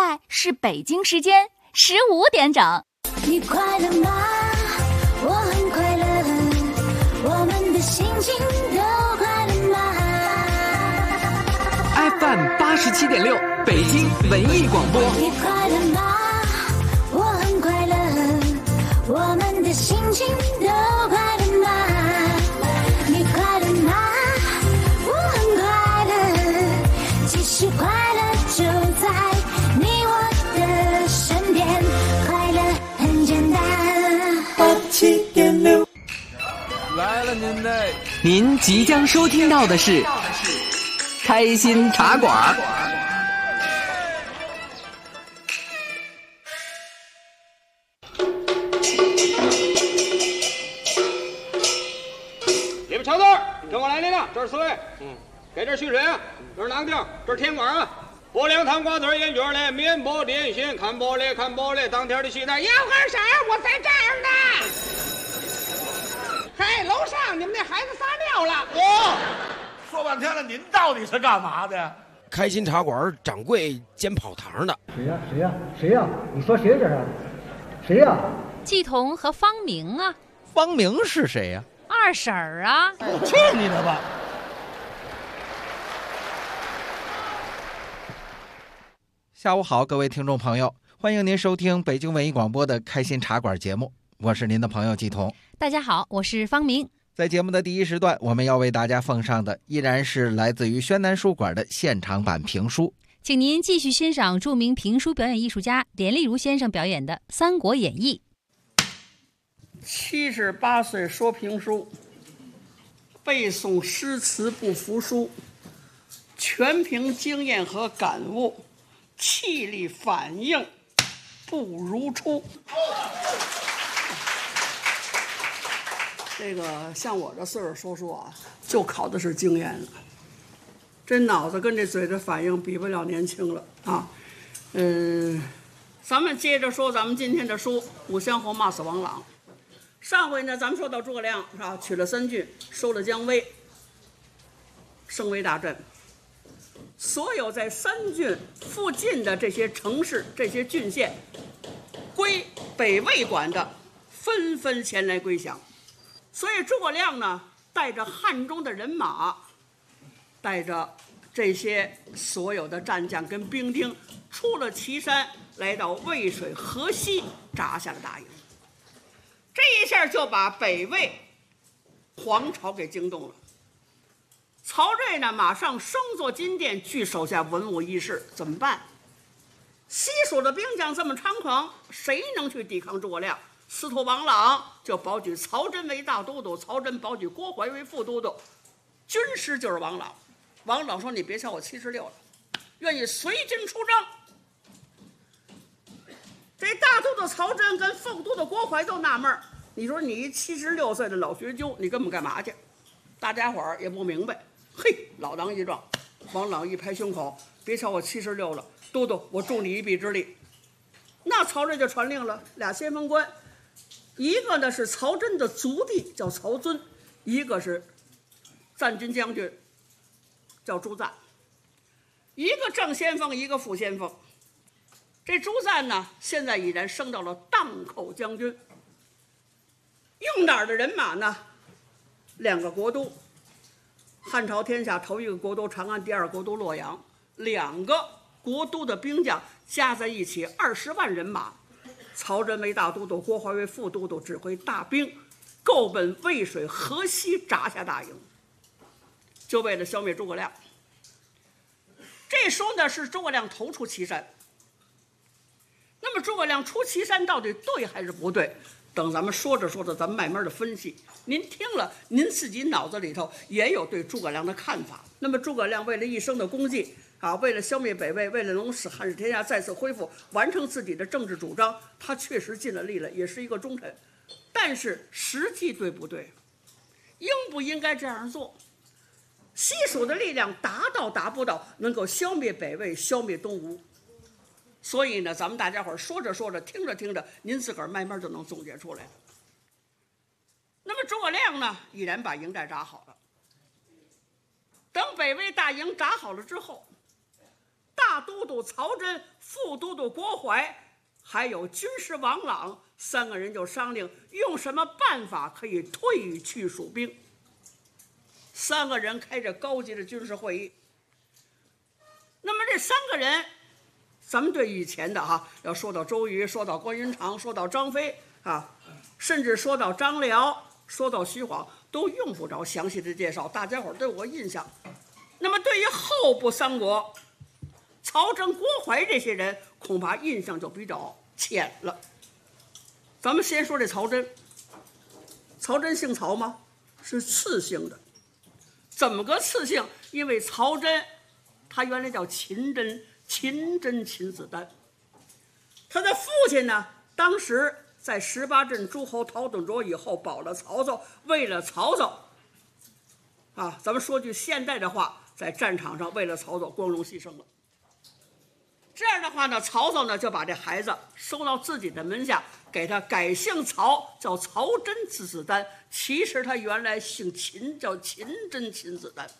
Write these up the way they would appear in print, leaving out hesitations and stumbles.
在是北京时间15点整。 你快乐吗？我很快乐，我们的心情都快乐吗 ？FM 87.6，北京文艺广播。 你快乐吗？我很快乐，我们的心情都快乐吗？你快乐吗？我很快乐，其实快乐就在你我的身边，快乐很简单。87.6 来了您即将收听到的是开心茶馆。 里边瞧字，跟我来领领，这是4位，给这续水啊，这是哪个地儿？这是天馆啊。拨凉汤瓜子烟卷嘞，面包点心，看玻璃看玻璃，当天的戏台，要喝啥？我在这儿呢。嘿，楼上你们那孩子撒尿了。 说半天了，您到底是干嘛的？ 开心茶馆掌柜兼跑堂的。 谁呀？你说谁这是？谁呀？ 季彤和方明啊。 方明是谁呀？ 二婶儿啊。 去你的吧！ 下午好，各位听众朋友，欢迎您收听北京文艺广播的开心茶馆节目，我是您的朋友季彤。 大家好，我是方明。 在节目的第一时段，我们要为大家奉上的依然是来自于宣南书馆的现场版评书， 请您继续欣赏著名评书表演艺术家连丽如先生表演的《三国演义》。 78岁说评书，背诵诗词不服输，全凭经验和感悟，气力反应不如初。这个像我这岁数说啊，就考的是经验了，这脑子跟这嘴的反应比不了年轻了啊。咱们接着说咱们今天的书《武乡侯骂死王朗》。上回呢，咱们说到诸葛亮是吧，取了3郡，收了姜维，声威大振。所有在3郡附近的这些城市、这些郡县，归北魏管的，纷纷前来归降。所以诸葛亮呢，带着汉中的人马，带着这些所有的战将跟兵丁，出了岐山，来到渭水河西，扎下了大营。这一下就把北魏皇朝给惊动了。曹睿呢，马上升坐金殿，据手下文武议事，怎么办？西蜀的兵将这么猖狂，谁能去抵抗诸葛亮？司徒王朗就保举曹真为大都督，曹真保举郭淮为副都督，军师就是王朗。王朗说：“你别瞧我76了，愿意随军出征。”这大都督曹真跟副都督郭淮都纳闷，你说你76岁的老学究，你跟我们干嘛去？大家伙儿也不明白。嘿，老当益壮，王朗一拍胸口：“别瞧我76了，都督，我助你一臂之力。”那曹睿就传令了，2先锋官，一个呢是曹真的族弟，叫曹遵；一个是赞军将军，叫朱赞。一个正先锋，一个副先锋。这朱赞呢，现在已然升到了荡口将军。用哪儿的人马呢？2个国都，汉朝天下头一个国都长安，第2个国都洛阳，2个国都的兵将加在一起20万人马。曹真为大都督，郭淮为副都督，指挥大兵，够奔渭水河西，扎下大营，就为了消灭诸葛亮。这时候呢，是诸葛亮头出岐山。那么诸葛亮出岐山到底对还是不对？等咱们说着说着，咱们慢慢的分析。您听了，您自己脑子里头也有对诸葛亮的看法。那么诸葛亮为了一生的功绩啊，为了消灭北魏，为了能使汉室天下再次恢复，完成自己的政治主张，他确实尽了力了，也是一个忠臣。但是实际对不对？应不应该这样做？西蜀的力量达不到能够消灭北魏，消灭东吴？所以呢，咱们大家伙说着说着，听着听着，您自个儿慢慢就能总结出来了。那么诸葛亮呢，已然把营寨扎好了。等北魏大营扎好了之后， 大都督曹真、副都督郭淮，还有军师王朗3个人就商量用什么办法可以退去蜀兵。3个人开着高级的军事会议。那么这3个人，咱们对以前的要说到周瑜，说到关云长，说到张飞甚至说到张辽，说到徐晃，都用不着详细的介绍，大家伙都有个印象。那么对于后部三国，曹真、郭淮这些人，恐怕印象就比较浅了。咱们先说这曹真。曹真姓曹吗？是次姓的。怎么个次姓？因为曹真他原来叫秦真，秦子丹。他的父亲呢，当时在18镇诸侯讨董卓以后保了曹操，为了曹操咱们说句现代的话，在战场上为了曹操光荣牺牲了。这样的话呢，曹操呢就把这孩子收到自己的门下，给他改姓曹，叫曹真子丹。其实他原来姓秦，叫秦真秦子丹。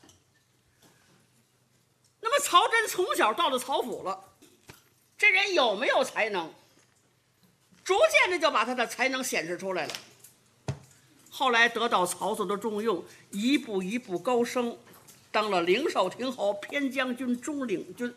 那么曹真从小到了曹府了，这人有没有才能？逐渐的就把他的才能显示出来了。后来得到曹操的重用，一步一步高升，当了灵寿亭侯、偏将军、中领军。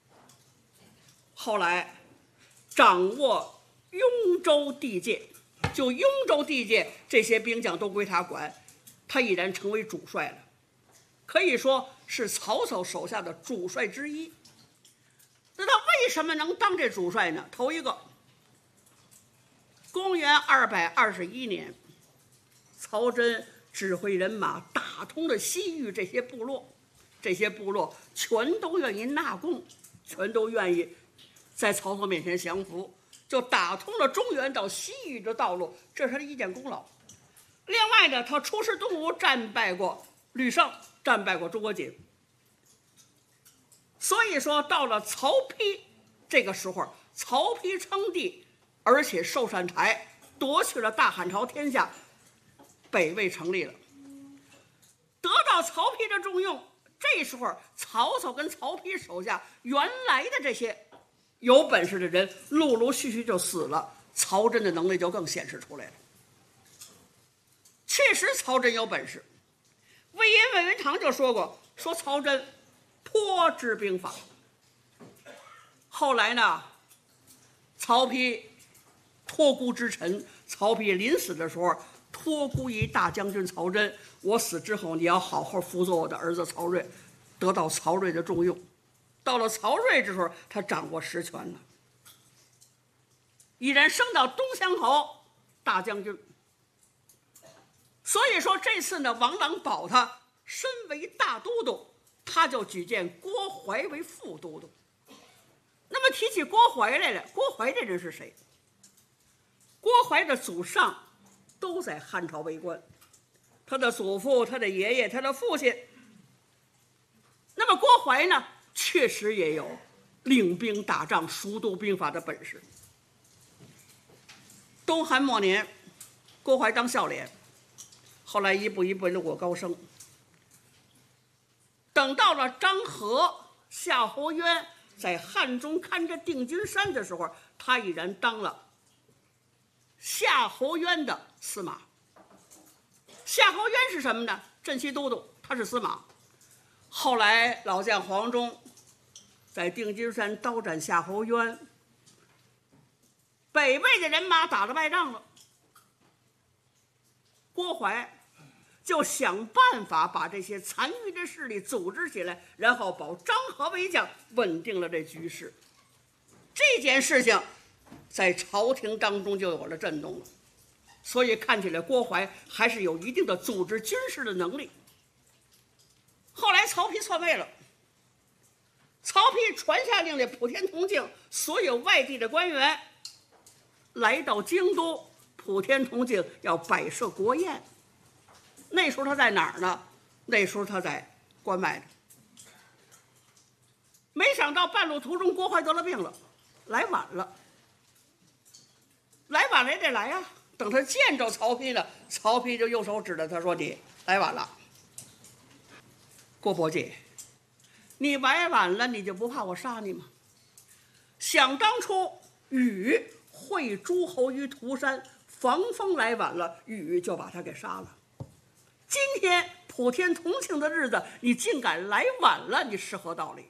后来掌握雍州地界，就雍州地界这些兵将都归他管，他已然成为主帅了，可以说是曹操手下的主帅之一。那他为什么能当这主帅呢？头一个，公元221年，曹真指挥人马打通了西域这些部落，这些部落全都愿意纳贡，全都愿意在曹操面前降服，就打通了中原到西域的道路，这是他的一件功劳。另外呢，他出师东吴，战败过吕胜，战败过诸葛瑾。所以说到了曹丕这个时候，曹丕称帝，而且受禅台，夺去了大汉朝天下，北魏成立了。得到曹丕的重用，这时候曹操跟曹丕手下原来的这些有本事的人陆陆续续就死了，曹真的能力就更显示出来了。确实曹真有本事，魏延、魏云长就说过，说曹真颇知兵法。后来呢，曹丕托孤之臣，曹丕临死的时候托孤于大将军曹真，我死之后你要好好辅佐我的儿子曹睿，得到曹睿的重用。到了曹睿之后，他掌握实权了，已然升到东乡侯大将军。所以说这次呢，王朗保他身为大都督，他就举荐郭淮为副都督。那么提起郭淮来了，郭淮这人是谁？郭淮的祖上都在汉朝为官，他的祖父、他的爷爷、他的父亲。那么郭淮呢，确实也有领兵打仗、熟读兵法的本事。东汉末年，郭淮当孝廉，后来一步一步路过高升。等到了张合、夏侯渊在汉中看着定军山的时候，他已然当了夏侯渊的司马。夏侯渊是什么呢？镇西都督，他是司马。后来老将黄忠在定军山刀斩夏侯渊，北魏的人马打了败仗了，郭淮就想办法把这些残余的势力组织起来，然后保张合为将，稳定了这局势。这件事情在朝廷当中就有了震动了，所以看起来郭淮还是有一定的组织军事的能力。后来曹丕篡位了，曹丕传下令来，普天同庆，所有外地的官员来到京都，普天同庆要摆设国宴。那时候他在哪儿呢？那时候他在关外呢。没想到半路途中郭淮得了病了，来晚了。来晚了也得来呀。等他见着曹丕了，曹丕就右手指着他说：“你来晚了。郭伯介， 你来晚了，你就不怕我杀你吗？想当初禹会诸侯于涂山，防风来晚了，禹就把他给杀了。今天普天同庆的日子，你竟敢来晚了，你是何道理？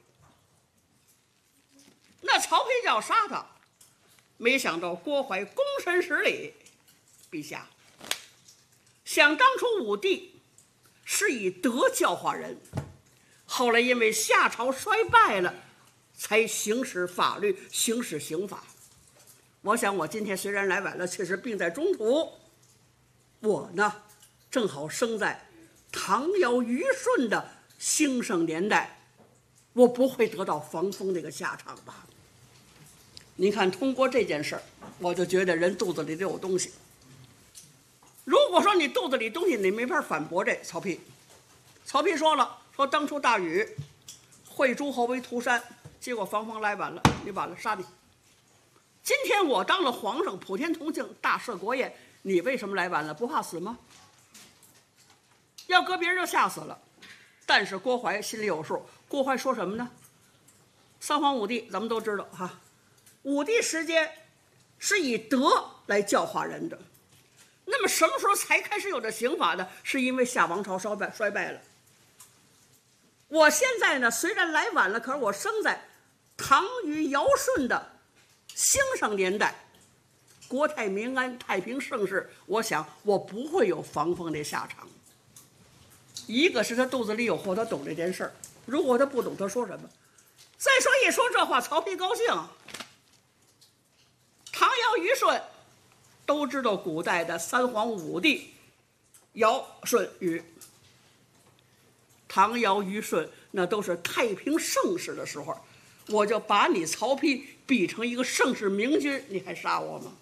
那曹丕就要杀他，没想到郭淮躬身施礼，陛下，想当初武帝是以德教化人，后来因为夏朝衰败了，才行使法律，行使刑法。我想我今天虽然来晚了，确实病在中途，我呢正好生在唐尧虞舜的兴盛年代，我不会得到防风这个下场吧？您看，通过这件事儿，我就觉得人肚子里都有东西。如果说你肚子里东西，你没法反驳这曹丕。曹丕说了，说当初大禹会诸侯为涂山，结果防风来晚了，你晚了杀你。今天我当了皇上，普天同庆，大赦国宴，你为什么来晚了？不怕死吗？要搁别人就吓死了。但是郭淮心里有数，郭淮说什么呢？三皇五帝咱们都知道哈，武帝时间是以德来教化人的。那么什么时候才开始有这刑法呢？是因为夏王朝衰败了。我现在呢虽然来晚了，可是我生在唐虞尧舜的兴盛年代，国泰民安，太平盛世，我想我不会有防风的下场。一个是他肚子里有货，他懂这件事儿，如果他不懂，他说什么？再说一说这话，曹丕高兴。唐尧虞舜都知道古代的三皇五帝，尧舜禹。唐尧虞舜那都是太平盛世的时候，我就把你曹丕比成一个盛世明君，你还杀我吗？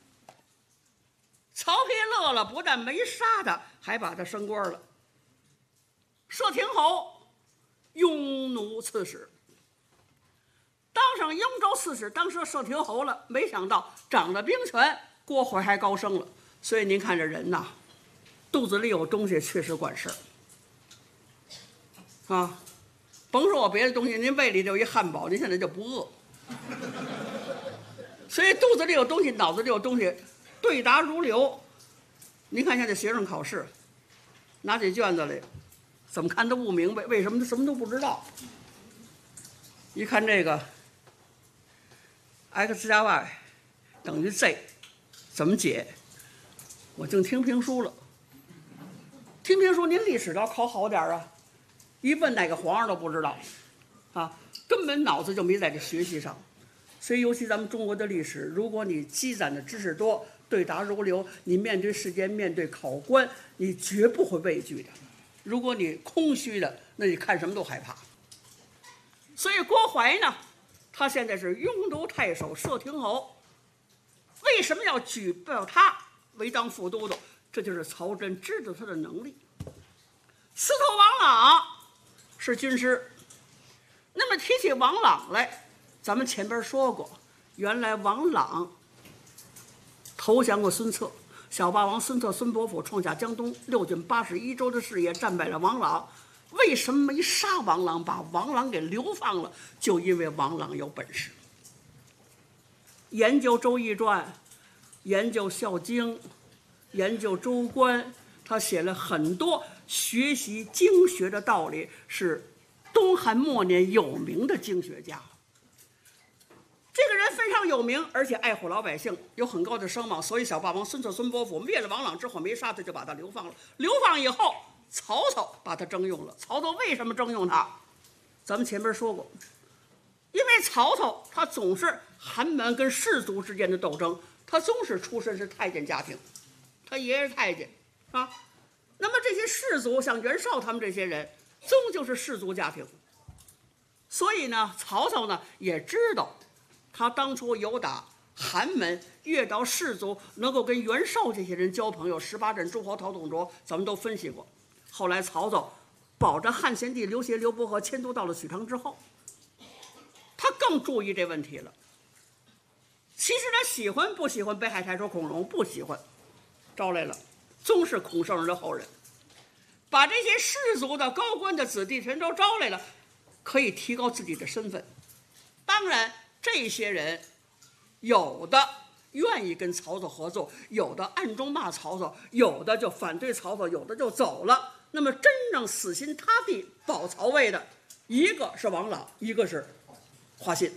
曹丕乐了，不但没杀他，还把他升官了，摄亭侯、雍奴刺史，当上雍州刺史，当上摄亭侯了。没想到掌了兵权，郭淮还高升了。所以您看这人呐，肚子里有东西，确实管事儿啊。甭说我别的东西，您胃里就有一汉堡，您现在就不饿。所以肚子里有东西，脑子里有东西，对答如流。您看一下这学生考试，拿起卷子来，怎么看都不明白，为什么他什么都不知道？一看这个 x 加 y 等于 z 怎么解？我净听评书了。听评书，您历史要考好点啊！一问哪个皇上都不知道，啊，根本脑子就没在这学习上。所以，尤其咱们中国的历史，如果你积攒的知识多，对答如流，你面对世界，面对考官，你绝不会畏惧的。如果你空虚的，那你看什么都害怕。所以郭淮呢，他现在是雍都太守、摄亭侯。为什么要举报他为当副都督？这就是曹真知道他的能力。司徒王朗是军师。那么提起王朗来，咱们前边说过，原来王朗投降过孙策，小霸王孙策、孙伯符创下江东6郡81州的事业，战败了王朗。为什么没杀王朗，把王朗给流放了？就因为王朗有本事，研究《周易传》，研究《孝经》，研究《周官》，他写了很多学习经学的道理，是东汉末年有名的经学家。这个人非常有名，而且爱护老百姓，有很高的声望，所以小霸王孙策、孙伯符灭了王朗之后没杀他，就把他流放了。流放以后，曹操把他征用了。曹操为什么征用他？咱们前面说过，因为曹操他总是寒门跟士族之间的斗争，他宗室出身是太监家庭，他爷爷是太监啊。那么这些士族，像袁绍他们这些人，终究是士族家庭，所以呢，曹操呢也知道。他当初由打寒门越到士族，能够跟袁绍这些人交朋友，18镇诸侯讨董卓，咱们都分析过。后来曹操保着汉献帝刘协、刘伯和迁都到了许昌之后，他更注意这问题了。其实他喜欢不喜欢北海太守孔融？不喜欢，招来了宗室孔圣人的后人，把这些士族的高官的子弟全都招来了。 可以提高自己的身份。当然，这些人有的愿意跟曹操合作，有的暗中骂曹操，有的就反对曹操，有的就走了。那么真正死心塌地保曹魏的，一个是王朗，一个是华歆。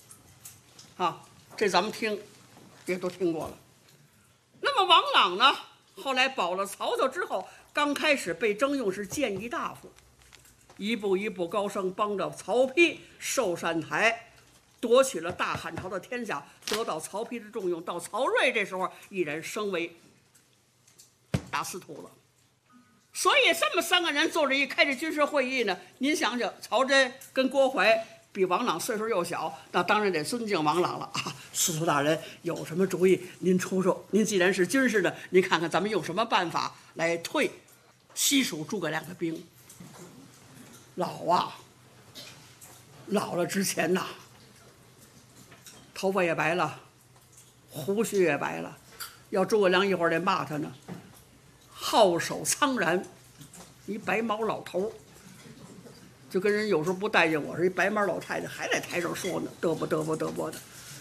这咱们听也都听过了。那么王朗呢，后来保了曹操之后，刚开始被征用是谏议大夫，一步一步高升，帮着曹丕寿善台，夺取了大汉朝的天下，得到曹丕的重用。到曹睿这时候，毅然升为大司徒了。所以这么3个人坐着一开这军事会议呢，您想想，曹真跟郭淮比王朗岁数又小，那当然得尊敬王朗了啊！司徒大人有什么主意您出出？您既然是军事的，您看看咱们用什么办法来退西蜀诸葛亮的兵？老了之前呐，头发也白了，胡须也白了，要诸葛亮一会儿得骂他呢。皓首苍然，一白毛老头，就跟人有时候不待见我是一白毛老太太，还在台上说呢，嘚啵嘚啵嘚啵的。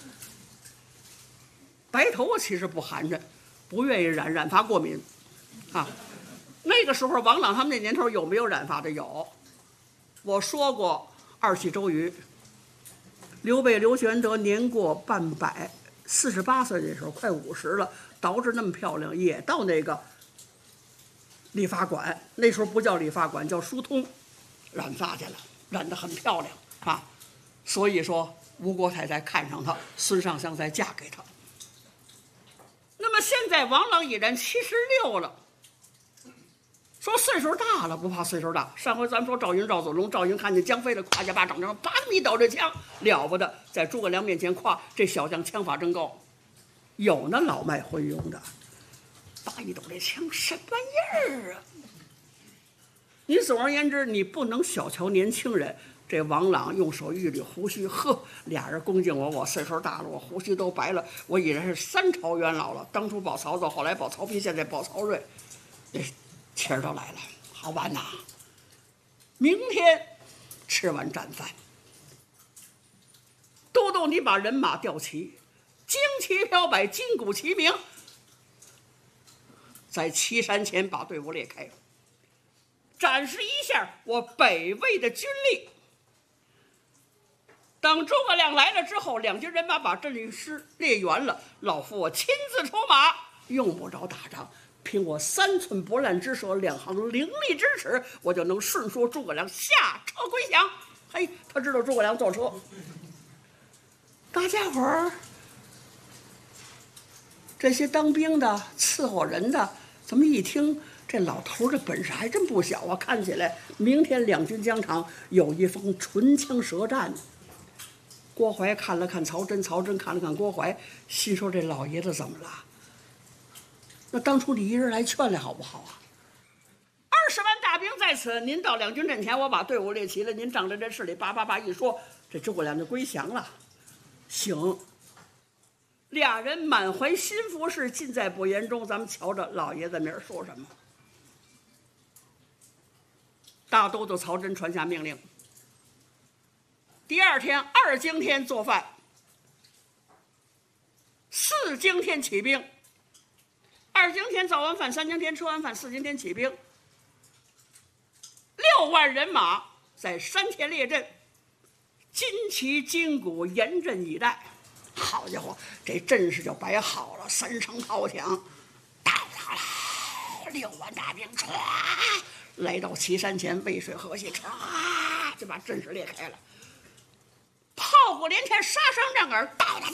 白头发其实不寒碜，不愿意染发过敏啊。那个时候王朗他们那年头有没有染发的？有。我说过二喜周瑜，刘备刘玄德年过半百，48岁的时候快50了，捯饬那么漂亮，也到那个理发馆，那时候不叫理发馆，叫疏通，染发去了，染得很漂亮啊。所以说吴国太太看上他，孙尚香才嫁给他。那么现在王朗已然76了，说岁数大了不怕岁数大。上回咱们说赵云赵子龙，赵云看见姜飞了，夸下巴掌上，叭一倒这枪，了不得，在诸葛亮面前夸这小将枪法真高。有那老迈昏庸的，叭一抖这枪，什么玩意儿啊？你总而言之，你不能小瞧年轻人。这王朗用手一捋胡须，呵，俩人恭敬我岁数大了，我胡须都白了，我已然是3朝元老了。当初保曹操，后来保曹丕，现在保曹睿，这气儿都来了。好办呐，明天吃完战饭，都督你把人马调齐，旌旗飘摆，金鼓齐鸣，在岐山前把队伍列开，展示一下我北魏的军力。等诸葛亮来了之后，两军人马把阵律师列圆了，老夫我亲自出马，用不着打仗，凭我3寸不烂之舌，2行伶俐之齿，我就能顺说诸葛亮下车归降。嘿，他知道诸葛亮坐车。大家伙儿，这些当兵的、伺候人的，怎么一听这老头的本事还真不小啊！看起来明天两军疆场有一方唇枪舌战。郭淮看了看曹真，曹真看了看郭淮，心说这老爷子怎么了？那当初你一人来劝来好不好啊？20万大兵在此，您到两军阵前，我把队伍列齐了，您仗着这势力，叭叭叭一说，这诸葛亮就归降了。行，俩人满怀心腹事，尽在不言中。咱们瞧着老爷子明儿说什么。大都督曹真传下命令，第2天2更天做饭，4更天起兵。2更天早完饭，3更天吃完饭，4更天起兵。6万人马在山前列阵，旌旗金鼓严阵以待。好家伙，这阵势就摆好了，3声炮响，到达了6万大兵，唰来到岐山前，渭水河西，唰就把阵势列开了。炮鼓连天，杀声震耳，到到到，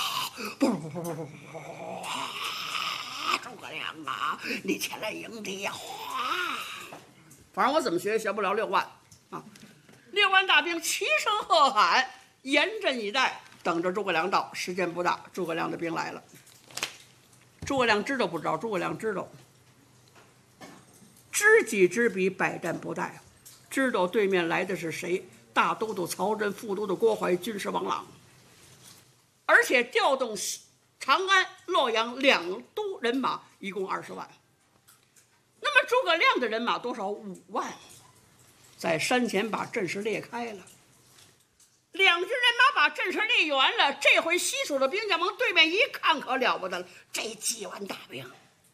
诸葛亮啊，你前来迎敌呀！反正我怎么学不了6万啊！6万大兵齐声喝喊，严阵以待，等着诸葛亮到。时间不大，诸葛亮的兵来了。诸葛亮知道不知道？诸葛亮知道，知己知彼，百战不殆，知道对面来的是谁。大都督曹真，副都督郭淮，军师王朗，而且调动长安、洛阳2都人马，一共20万。那么诸葛亮的人马多少？5万，在山前把阵势列开了。 两军人马把阵势立远了，这回西蜀的兵将往对面一看，可了不得了，这几万大兵，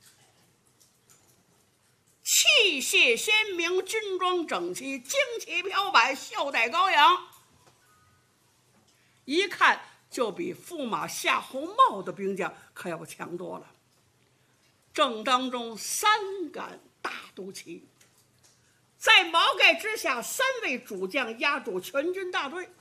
器械鲜明，军装整齐，旌旗飘摆，袖带高扬，一看就比驸马夏侯茂的兵将可要强多了。正当中3杆大都旗，在毛盖之下，3位主将压住全军大队。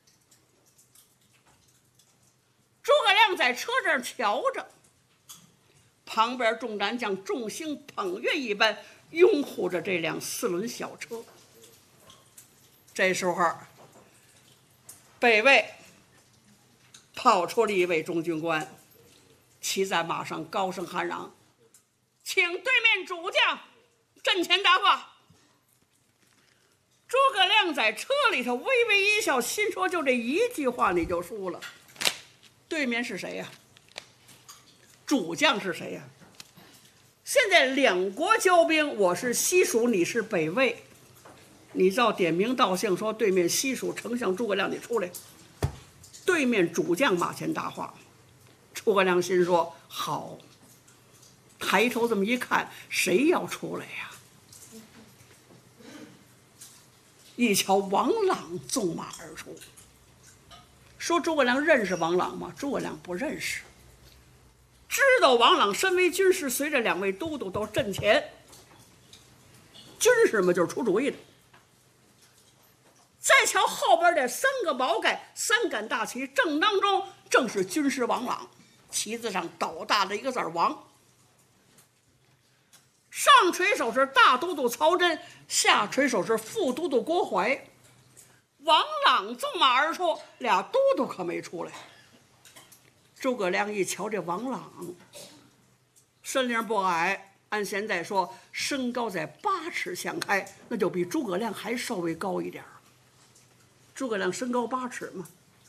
诸葛亮在车上瞧着，旁边众战将众星捧月一般拥护着这辆4轮小车。这时候，北魏跑出了一位中军官，骑在马上高声喊嚷：“请对面主将阵前答话。”诸葛亮在车里头微微一笑，心说：“就这一句话你就输了。对面是谁呀？主将是谁呀？现在两国交兵，我是西蜀，你是北魏，你照点名道姓说对面西蜀丞相诸葛亮，你出来。对面主将马前答话。”诸葛亮心说：“好。”抬头这么一看，谁要出来呀？一瞧王朗纵马而出。说诸葛亮认识王朗吗？诸葛亮不认识。知道王朗身为军师，随着2位都督到阵前。军师嘛，就是出主意的。再瞧后边这3个毛盖，3杆大旗，正当中正是军师王朗，旗子上斗大的一个字王。上垂手是大都督曹真，下垂手是副都督郭淮。王朗纵马而出，俩都督可没出来。诸葛亮一瞧这王朗，身龄不矮，按现在说身高在8尺相开，那就比诸葛亮还稍微高一点。诸葛亮身高8尺嘛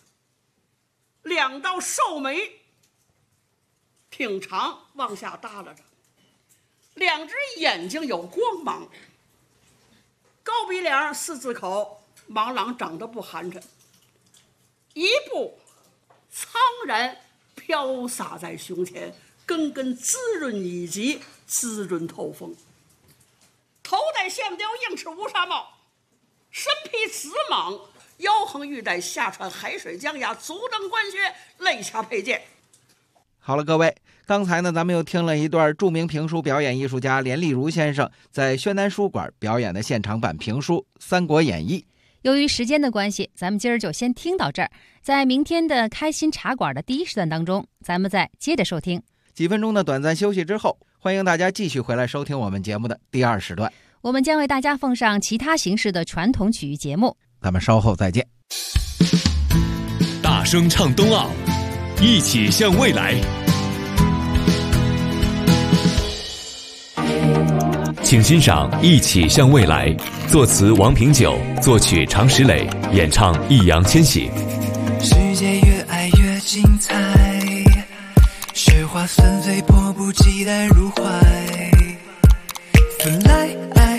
，2道瘦眉挺长，往下耷拉着，2只眼睛有光芒，高鼻梁4字口。王朗长得不寒碜，一步苍然飘洒在胸前，根根滋润以及滋润透风。头戴象雕硬翅乌纱帽，身披紫蟒，腰横玉带，下穿海水江牙，足蹬官靴，肋下佩剑。 好了，各位，刚才呢，咱们又听了一段著名评书表演艺术家连丽如先生在宣南书馆表演的现场版评书《三国演义》。 由于时间的关系，咱们今儿就先听到这儿。在明天的开心茶馆的第1时段当中，咱们再接着收听。 几分钟的短暂休息之后，欢迎大家继续回来收听我们节目的第2时段。 我们将为大家奉上其他形式的传统曲艺节目。 咱们稍后再见。 大声唱冬奥，一起向未来。请欣赏《一起向未来》，作词王平久，作曲常石磊，演唱易烊千玺。 世界越爱越精彩，雪花纷飞，迫不及待入怀。Fly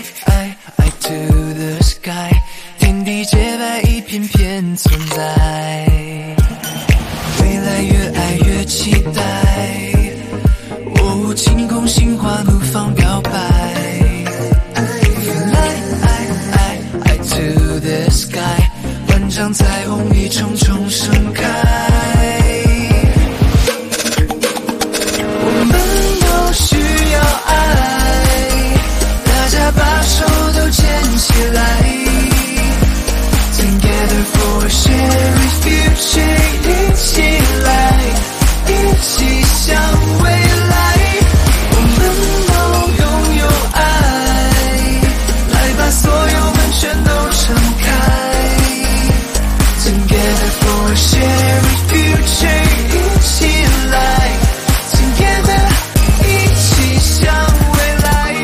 to the sky， 天地洁白，一片片存在。未来越爱越期待，哦，晴空心花怒放表白。To the sky， 万丈彩虹一重重盛开。我们都需要爱，大家把手都牵起来。Together for a shared future， 一起来，一起向未来。我们都拥有爱，来把所有全都撑开 Together for a shared future， 一起来 Together， 一起向未来。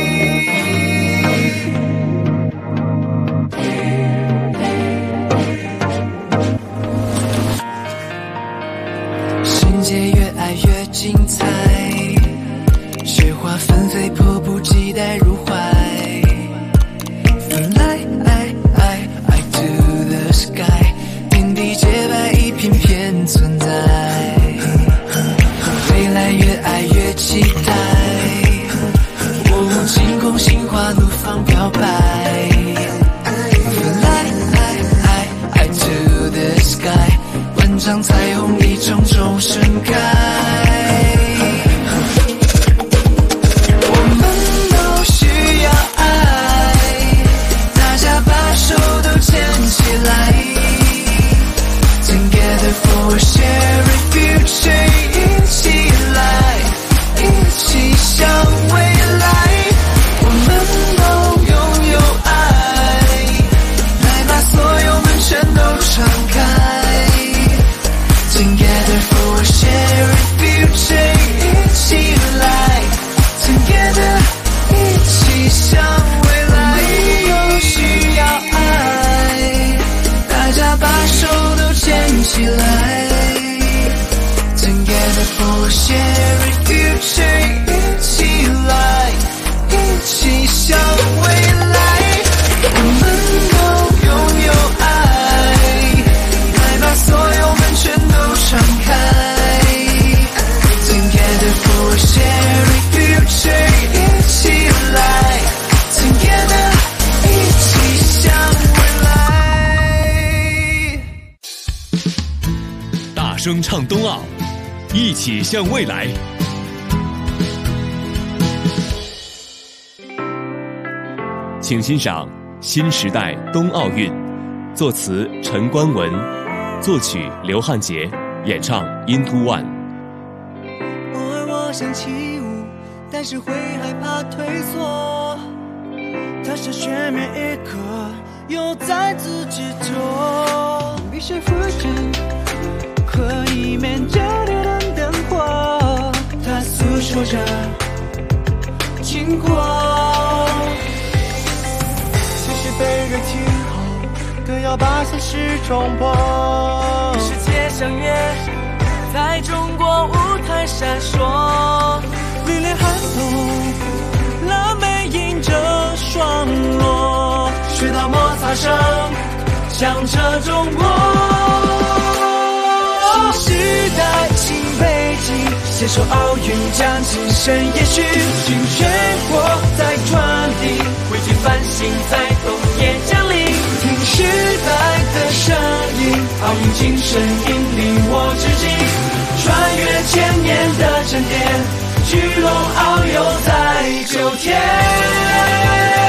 世界越爱越精彩，雪花纷飞，迫不及待入怀。Fly to the sky， 天后你种种盛开。我们都需要爱，大家把手都牵起来 Together for a shared future， 一起来，一起向未来。我们都拥有爱，来把所有门全都敞开。Together for a shared future， 一起来 Together， 一起向未来。我们都需要爱，大家把手都牵起来。Together for a shared future， 一起来，一起向未来。我们都拥有爱，来把所有门全都敞开。Together for a shared future， 一起来 Together， 一起向未来。 大声唱冬奥，一起向未来。请欣赏新时代冬奥运，作词陈冠文，作曲刘汉杰，演唱 Into One。 偶尔我想起舞，但是会害怕退缩。它是全面一刻，又在自己做。必须扶正，可以面着点点灯火。它诉说着经过。继续被人听后，更要把现实冲破。世界相约，在中国舞台闪烁，历练寒冬，蓝莓迎着霜落，雪到摩擦声响彻中国。新时代，新北京，携手奥运将精神延续，新全国在传递，汇聚繁星在冬夜降临。听时代的声音，奥运精神引领我至今，穿越千年的沉淀，聚拢奥游在9天。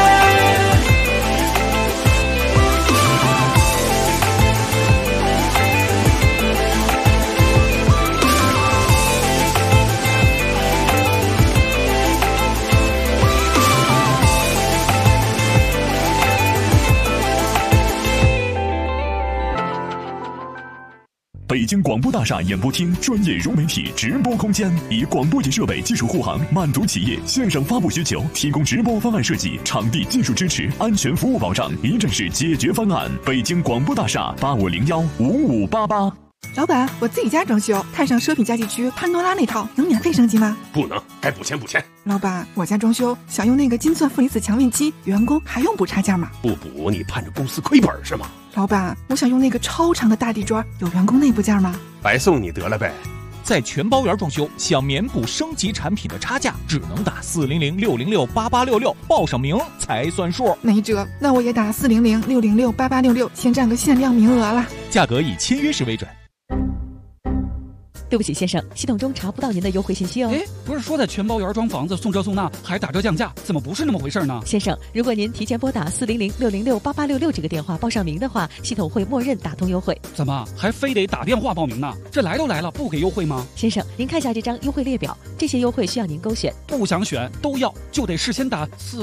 北京广播大厦演播厅专业融媒体直播空间，以广播级设备技术护航，满足企业线上发布需求，提供直播方案设计、场地技术支持、安全服务保障，一站式解决方案。北京广播大厦85015588。 老板，我自己家装修，看上奢品家具区潘多拉那套，能免费升级吗？ 不能，该补钱补钱。 老板，我家装修想用那个金钻负离子强运机，员工还用补差价吗？ 不补你盼着公司亏本是吗？ 老板，我想用那个超长的大地砖，有员工内部价吗？ 白送你得了呗。 在全包圆装修，想免补升级产品的差价，只能打400-606-8866，报上名才算数。 没辙，那我也打400-606-8866，先占个限量名额了。 价格以签约时为准。 对不起，先生，系统中查不到您的优惠信息哦。 哎，不是说在全包圆装房子送这送那还打折降价，怎么不是那么回事呢？ 先生，如果您提前拨打400-606-8866这个电话报上名的话，系统会默认打通优惠。 怎么还非得打电话报名呢？这来都来了，不给优惠吗？ 先生，您看下这张优惠列表，这些优惠需要您勾选。 不想选都要，就得事先打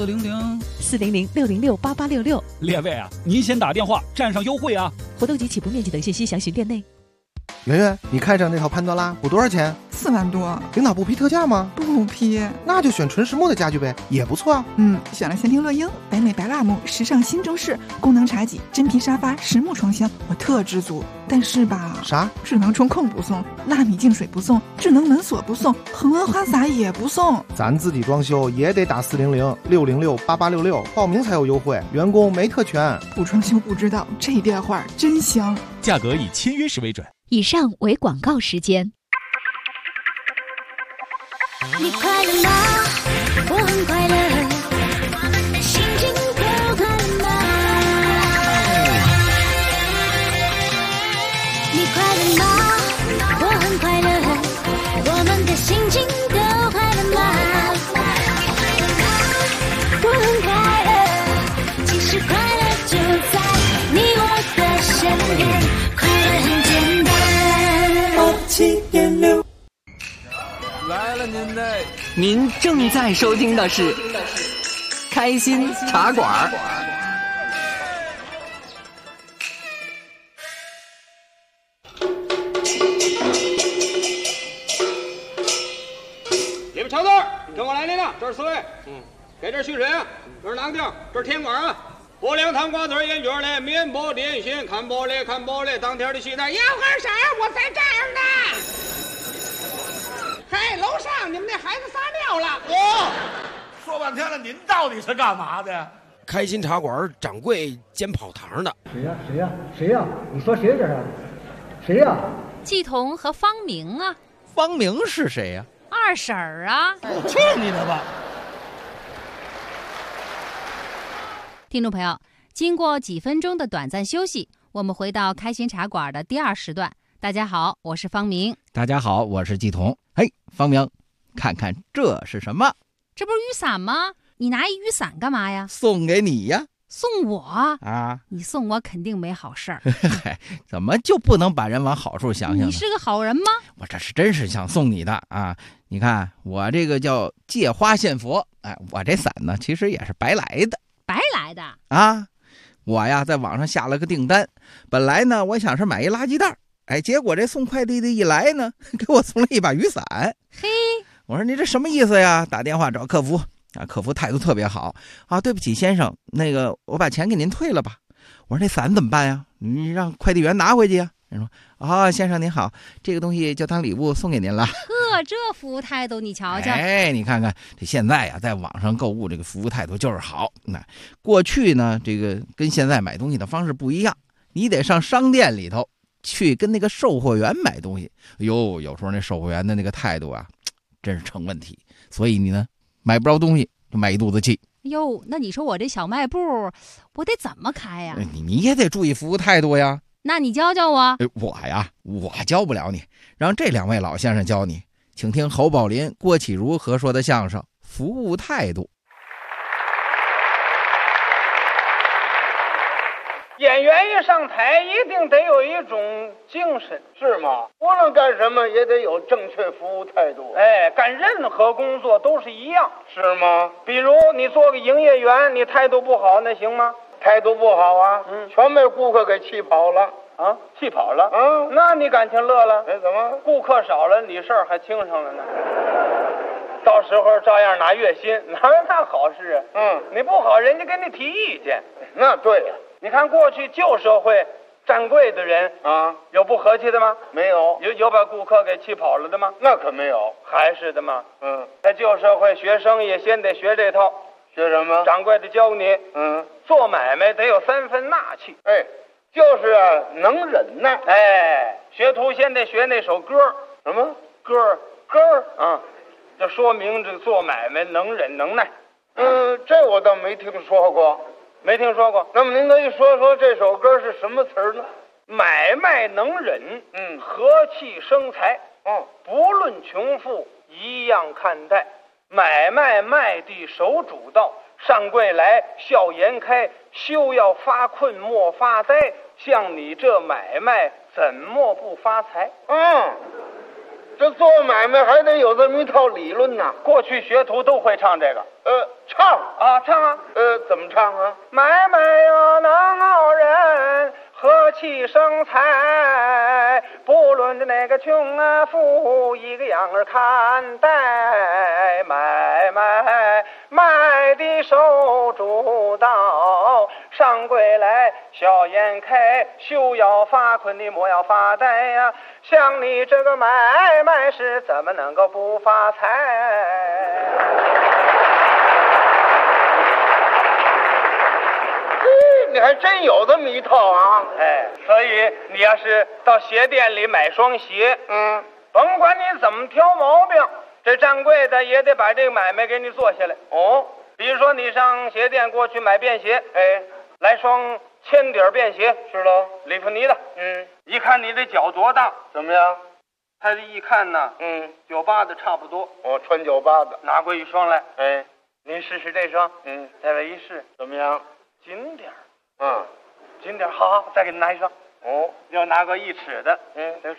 400-606-8866。 列位啊，您先打电话占上优惠啊！ 活动及起步面积等信息详询店内。 圆圆，你看上那套潘多拉补多少钱 ？4万多。 领导不批特价吗？ 不批。 那就选纯实木的家具呗，也不错啊。 选了仙庭乐英、北美白蜡木、时尚新中式、功能茶几、真皮沙发、实木床箱，我特知足。但是吧， 啥？ 智能中控不送，纳米净水不送，智能门锁不送，恒温花洒也不送。 咱自己装修也得打400-606-8866，报名才有优惠，员工没特权。 不装修不知道，这电话真香。 价格以签约时为准。 以上为广告时间。 你快乐吗？我很快乐，心情够快乐吗？你快乐吗？ 97.6。 来了您嘞！您正在收听的是开心茶馆。 你们瞧这儿，跟我来领导，这是4位。给这蓄水啊，这是囊丁，这是甜瓜啊。拨凉糖瓜子烟卷嘞，面包点心，看玻璃看玻璃，当天的西单要干啥？我在这儿呢。嘿，楼上你们那孩子撒尿了。 说半天了，您到底是干嘛的？ 开心茶馆掌柜兼跑堂的。 谁呀？谁呀？谁呀？你说谁这是？谁呀？ 季彤和方明啊。 方明是谁呀？ 二婶儿啊。 去你的吧！ 听众朋友，经过几分钟的短暂休息，我们回到开心茶馆的第2时段。大家好，我是方明。 大家好，我是季彤。嘿，方明，看看这是什么？ 这不是雨伞吗？你拿一雨伞干嘛呀？ 送给你呀。 送我啊？ 你送我肯定没好事儿。 怎么就不能把人往好处想想呢？ 你是个好人吗？ 我这是真是想送你的啊！你看我这个叫借花献佛，哎，我这伞呢其实也是白来的。 白来的啊！我呀在网上下了个订单，本来呢我想是买一垃圾袋，哎，结果这送快递的一来呢，给我送了一把雨伞。 嘿， 我说你这什么意思呀？打电话找客服啊，客服态度特别好啊，对不起先生，那个我把钱给您退了吧。我说那伞怎么办呀？你让快递员拿回去呀。人说啊，先生您好，这个东西就当礼物送给您了。 呵，这服务态度你瞧瞧。 哎，你看看这现在呀，在网上购物这个服务态度就是好。那过去呢，这个跟现在买东西的方式不一样，你得上商店里头去跟那个售货员买东西。哟，有时候那售货员的那个态度啊，真是成问题。所以你呢，买不着东西就买一肚子气。 哟，那你说我这小卖部，我得怎么开呀？ 你也得注意服务态度呀。 那你教教我。 我呀，我教不了你，让这2位老先生教你。请听侯宝林、郭启儒合说的相声《服务态度》。 演员一上台，一定得有一种精神，是吗？无论干什么，也得有正确服务态度。哎，干任何工作都是一样，是吗？比如你做个营业员，你态度不好，那行吗？态度不好啊，全被顾客给气跑了啊！气跑了，那你感情乐了？哎，怎么？顾客少了，你事儿还清上了呢。到时候照样拿月薪，哪有那好事啊？你不好，人家给你提意见。那对呀。你看过去旧社会站柜的人啊，有不和气的吗？没有。有把顾客给气跑了的吗？那可没有。还是的吗？在旧社会，学生也先得学这套。学什么？掌柜的教你。做买卖得有3分纳气。哎，就是啊，能忍耐。哎，学徒先得学那首歌。什么歌？啊，就说明这做买卖能忍能耐。这我倒没听说过。没听说过。那么您可以说说这首歌是什么词儿呢？买卖能忍，和气生财。不论穷富，一样看待。买卖卖地手主道，上柜来笑颜开，休要发困莫发呆。像你这买卖，怎么不发财？这做买卖还得有这么一套理论呢。过去学徒都会唱这个。唱啊，唱啊。怎么唱啊？买卖呀，能熬人，和气生财。不论这哪个穷啊富，一个样儿看待。买卖卖的手主道，上柜来笑颜开，休要发困，你莫要发呆呀。像你这个买卖是怎么能够不发财？你还真有这么一套啊！哎，所以你要是到鞋店里买双鞋，甭管你怎么挑毛病，这站柜的也得把这个买卖给你做下来。比如说你上鞋店过去买便鞋，哎，来双铅底便鞋，是喽，里弗尼的。一看你这脚多大，怎么样？他这一看呢，98的差不多。穿98的，拿过一双来，哎，您试试这双，再来一试，怎么样？紧点紧点，好，再给你拿一双。要拿过1尺的，这双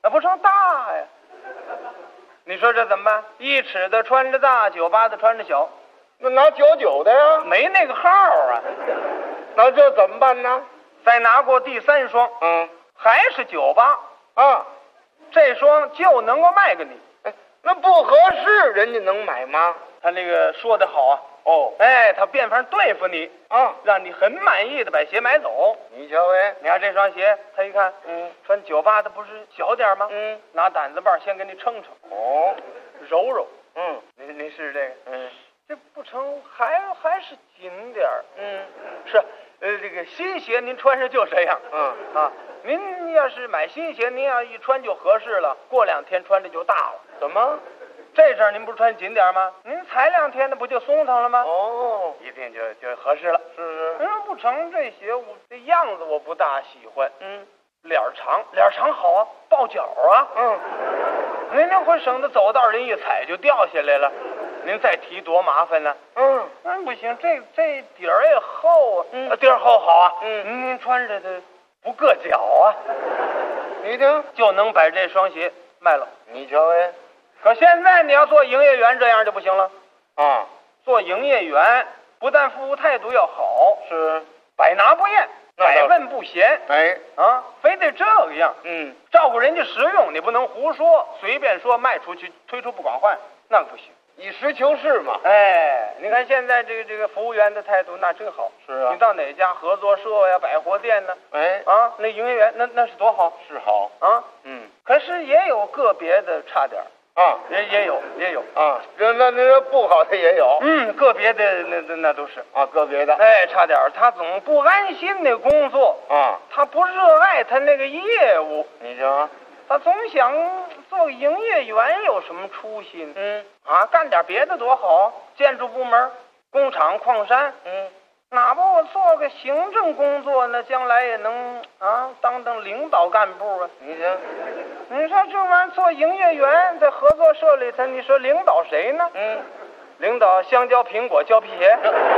那不成大呀？你说这怎么办？1尺的穿着大，98的穿着小， 那拿99的呀？ 没那个号啊。 那这怎么办呢？ 再拿过第3双，还是98啊，这双就能够卖给你。 那不合适，人家能买吗？ 他那个说得好啊。他变法对付你啊，让你很满意的把鞋买走。 你瞧喂， 你看这双鞋，他一看，穿98的不是小点吗？拿掸子把先给你称称，揉揉，您试这个，这不成，还是紧点儿，是，这个新鞋您穿上就这样，您要是买新鞋，您要一穿就合适了，过2天穿着就大了。 怎么？ 这阵儿您不是穿紧点吗？您才2天那不就松腾了吗？一定就合适了。是。不成，这鞋这样子我不大喜欢。脸长好啊，抱脚啊。您会省得走道人一踩就掉下来了，您再提多麻烦呢。不行，这底儿也厚啊，底儿厚好啊。您穿着它不硌脚啊。 你听， 就能把这双鞋卖了。 你瞧喂。 可现在你要做营业员，这样就不行了啊！做营业员不但服务态度要好， 是百拿不厌，百问不闲，非得这个样。照顾人家实用，你不能胡说，随便说卖出去，推出不管换，那不行。 以实求是嘛。 你看现在这个服务员的态度那真好。 是啊。 你到哪家合作社呀、百货店呢？那营业员那是多好。 是好啊。可是也有个别的差点。也有啊，那不好的也有， 个别的那都是啊，个别的， 差点他总不安心那工作啊，他不热爱他那个业务， 你瞧， 他总想做营业员有什么出息呢？干点别的多好，建筑部门、工厂、矿山，哪怕我做个行政工作呢，将来也能当领导干部啊！ 你行， 你说这玩意儿做营业员在合作社里头，你说领导谁呢？领导香蕉、苹果、胶皮鞋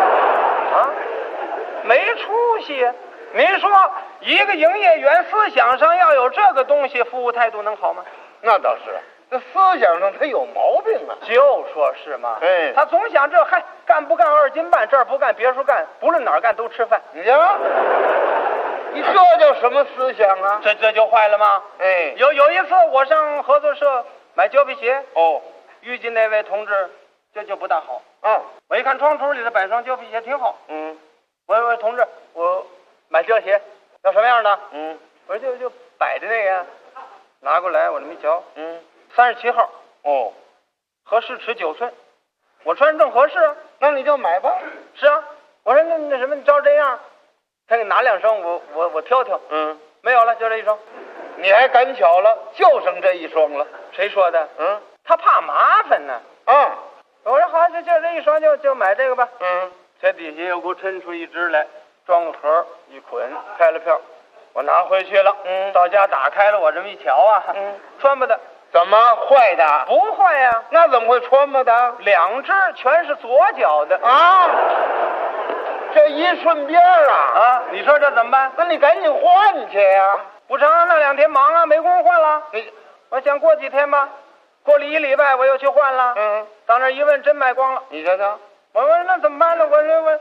没出息。您说一个营业员思想上要有这个东西，服务态度能好吗？ 那倒是。这思想上他有毛病啊， 就说是嘛。他总想这干不干2斤半，这儿不干别处干，不论哪儿干都吃饭。 你瞧，你这叫什么思想啊？ 这就坏了吗？有一次我上合作社买胶皮鞋，遇见那位同志，这就不大好。我一看窗橱里的摆双胶皮鞋挺好。我说同志，我买胶鞋要什么样的？我说就摆着那个，拿过来我这么一瞧，37号，合适尺9寸，我穿正合适啊， 那你就买吧。 是啊，我说那什么，你照这样，他给拿2双，我挑挑，没有了，就这一双。 你还赶巧了，就剩这一双了。 谁说的？他怕麻烦呢。我说好，就这一双，就买这个吧。这底下又给我抻出一只来，装个盒一捆，开了票，我拿回去了。到家打开了，我这么一瞧啊，穿不得。 怎么坏的？ 不坏呀。 那怎么会穿不得 ？2只全是左脚的啊！这一顺边啊！ 你说这怎么办？ 那你赶紧换去呀！ 不成，那2天忙啊，没工夫换了。我想过几天吧，过了1礼拜我又去换了。到那一问，真卖光了。 你瞧瞧， 我说那怎么办呢？我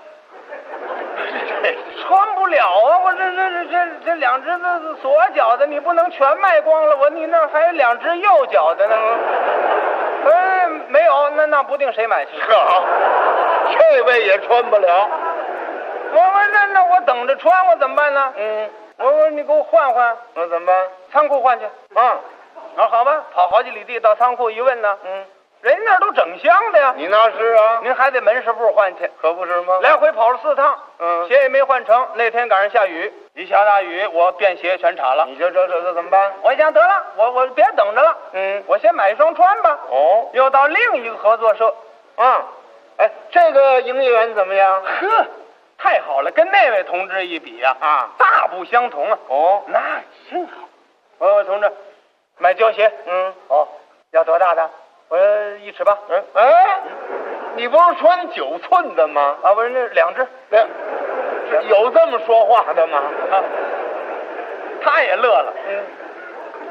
穿不了啊！我这2只左脚的，你不能全卖光了。你那还有2只右脚的呢。没有，那不定谁买去。 好，这位也穿不了。 我那我等着穿，我怎么办呢？我你给我换换。 那怎么办？ 仓库换去。好吧，跑好几里地到仓库一问呢，人那儿都整箱的呀。 你那是啊？ 您还得门市部换去， 可不是吗？ 来回跑了4趟，鞋也没换成。那天赶上下雨，一下大雨，我便鞋全岔了。 你这怎么办？ 我想得了，我别等着了，我先买一双穿吧。又到另一个合作社， 这个营业员怎么样？ 呵，太好了，跟那位同志一比呀，大不相同啊。那真好。我同志，买胶鞋，要多大的？我1尺8。 你不是穿9寸的吗？ 我说那2只， 有这么说话的吗？ 他也乐了。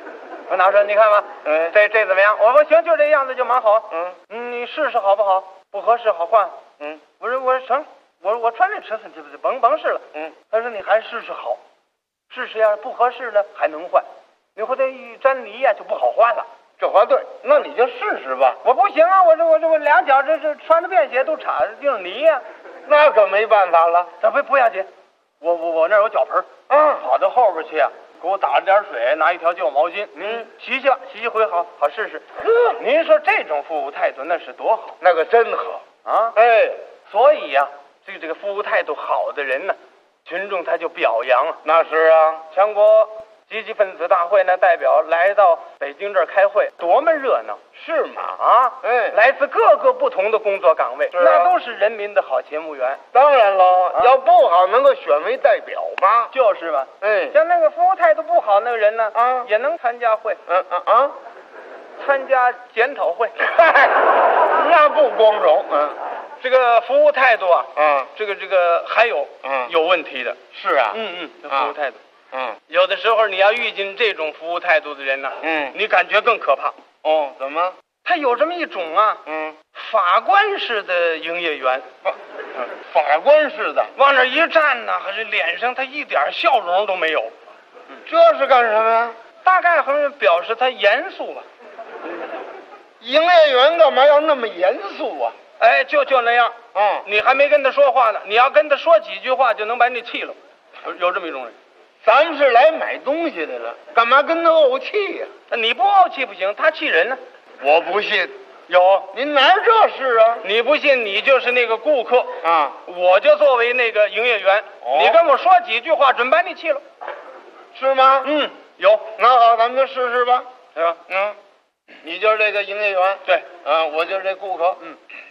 我拿说你看吧，这怎么样？我行，就这样子就蛮好。你试试好不好？不合适好换。我说成，我穿这尺寸就甭试了。他说你还试试好，试试呀，不合适呢还能换。你回头一沾泥呀就不好换了。 这话对，那你就试试吧。 我不行啊，我这两脚这穿着便鞋都插着泥呀， 那可没办法了。 这不要紧，我那有脚盆，跑到后边去啊，给我打了点水，拿一条旧毛巾，洗洗吧，洗洗回好试试。您说这种服务态度那是多好， 那个真好啊！所以呀，这个服务态度好的人呢，群众他就表扬啊。 那是啊， 全国积极分子大会呢代表来到北京这儿开会，多么热闹！ 是吗？ 啊，来自各个不同的工作岗位，那都是人民的好勤务员。 当然喽，要不好能够选为代表吗？ 就是吧。像那个服务态度不好那个人呢，也能参加会。参加检讨会。 那不光荣。 这个服务态度啊，这个还有有问题的。 是啊。 这服务态度。有的时候你要遇见这种服务态度的人呢，你感觉更可怕。 怎么？ 他有这么一种啊，法官式的营业员。 法官式的， 往那一站呢，还是脸上他一点笑容都没有。 这是干什么呀？ 大概好像表示他严肃吧。 营业员干嘛要那么严肃啊？ 就那样。你还没跟他说话呢，你要跟他说几句话，就能把你气了。有这么一种人。 咱们是来买东西的了，干嘛跟他怄气呀？ 你不怄气不行，他气人呢。 我不信。 有， 您哪有这事啊？ 你不信，你就是那个顾客啊， 我就作为那个营业员。你跟我说几句话，准把你气了， 是吗？ 有。 那好，咱们就试试吧， 对吧？ 你就是这个营业员， 对， 我就是这顾客。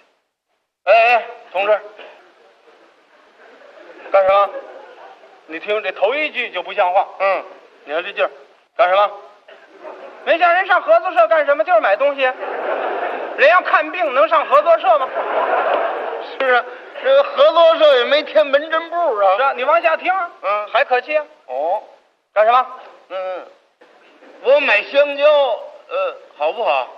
同志，干什么？你听这头一句就不像话。你看这劲儿，干什么？没像人上合作社干什么？就是买东西。人要看病能上合作社吗？ 是啊，这个合作社也没贴门诊部啊。 是啊，你往下听啊。还可气啊。干什么？ 我买香蕉，好不好？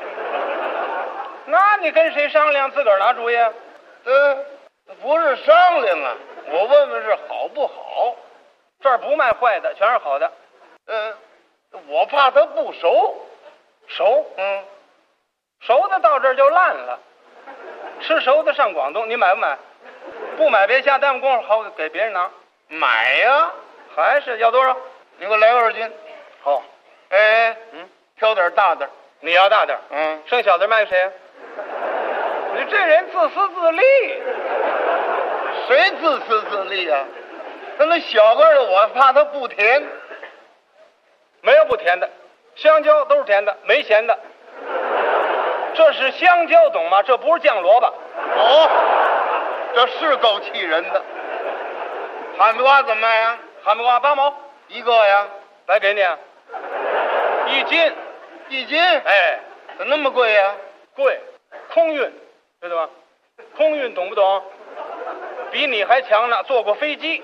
那你跟谁商量？自个儿拿主意。 不是商量啊，我问问是好不好。 这儿不卖坏的，全是好的。 我怕它不熟。 熟？熟的到这儿就烂了。吃熟的上广东，你买不买？不买别瞎耽误功夫，好给别人拿。 买呀， 还是要多少？ 你给我来20斤。 好。 挑点大的。 你要大点。剩小的卖给谁呀？你这人自私自利。 谁自私自利啊？那小个的，我怕它不甜。 没有不甜的，香蕉都是甜的，没咸的。这是香蕉，懂吗？这不是酱萝卜。 这是够气人的。哈密瓜怎么卖呀？ 哈密瓜8毛一个呀？ 来给你，1斤。 1斤？怎么那么贵呀？ 贵，空运，知道吗？空运懂不懂？比你还强呢，坐过飞机。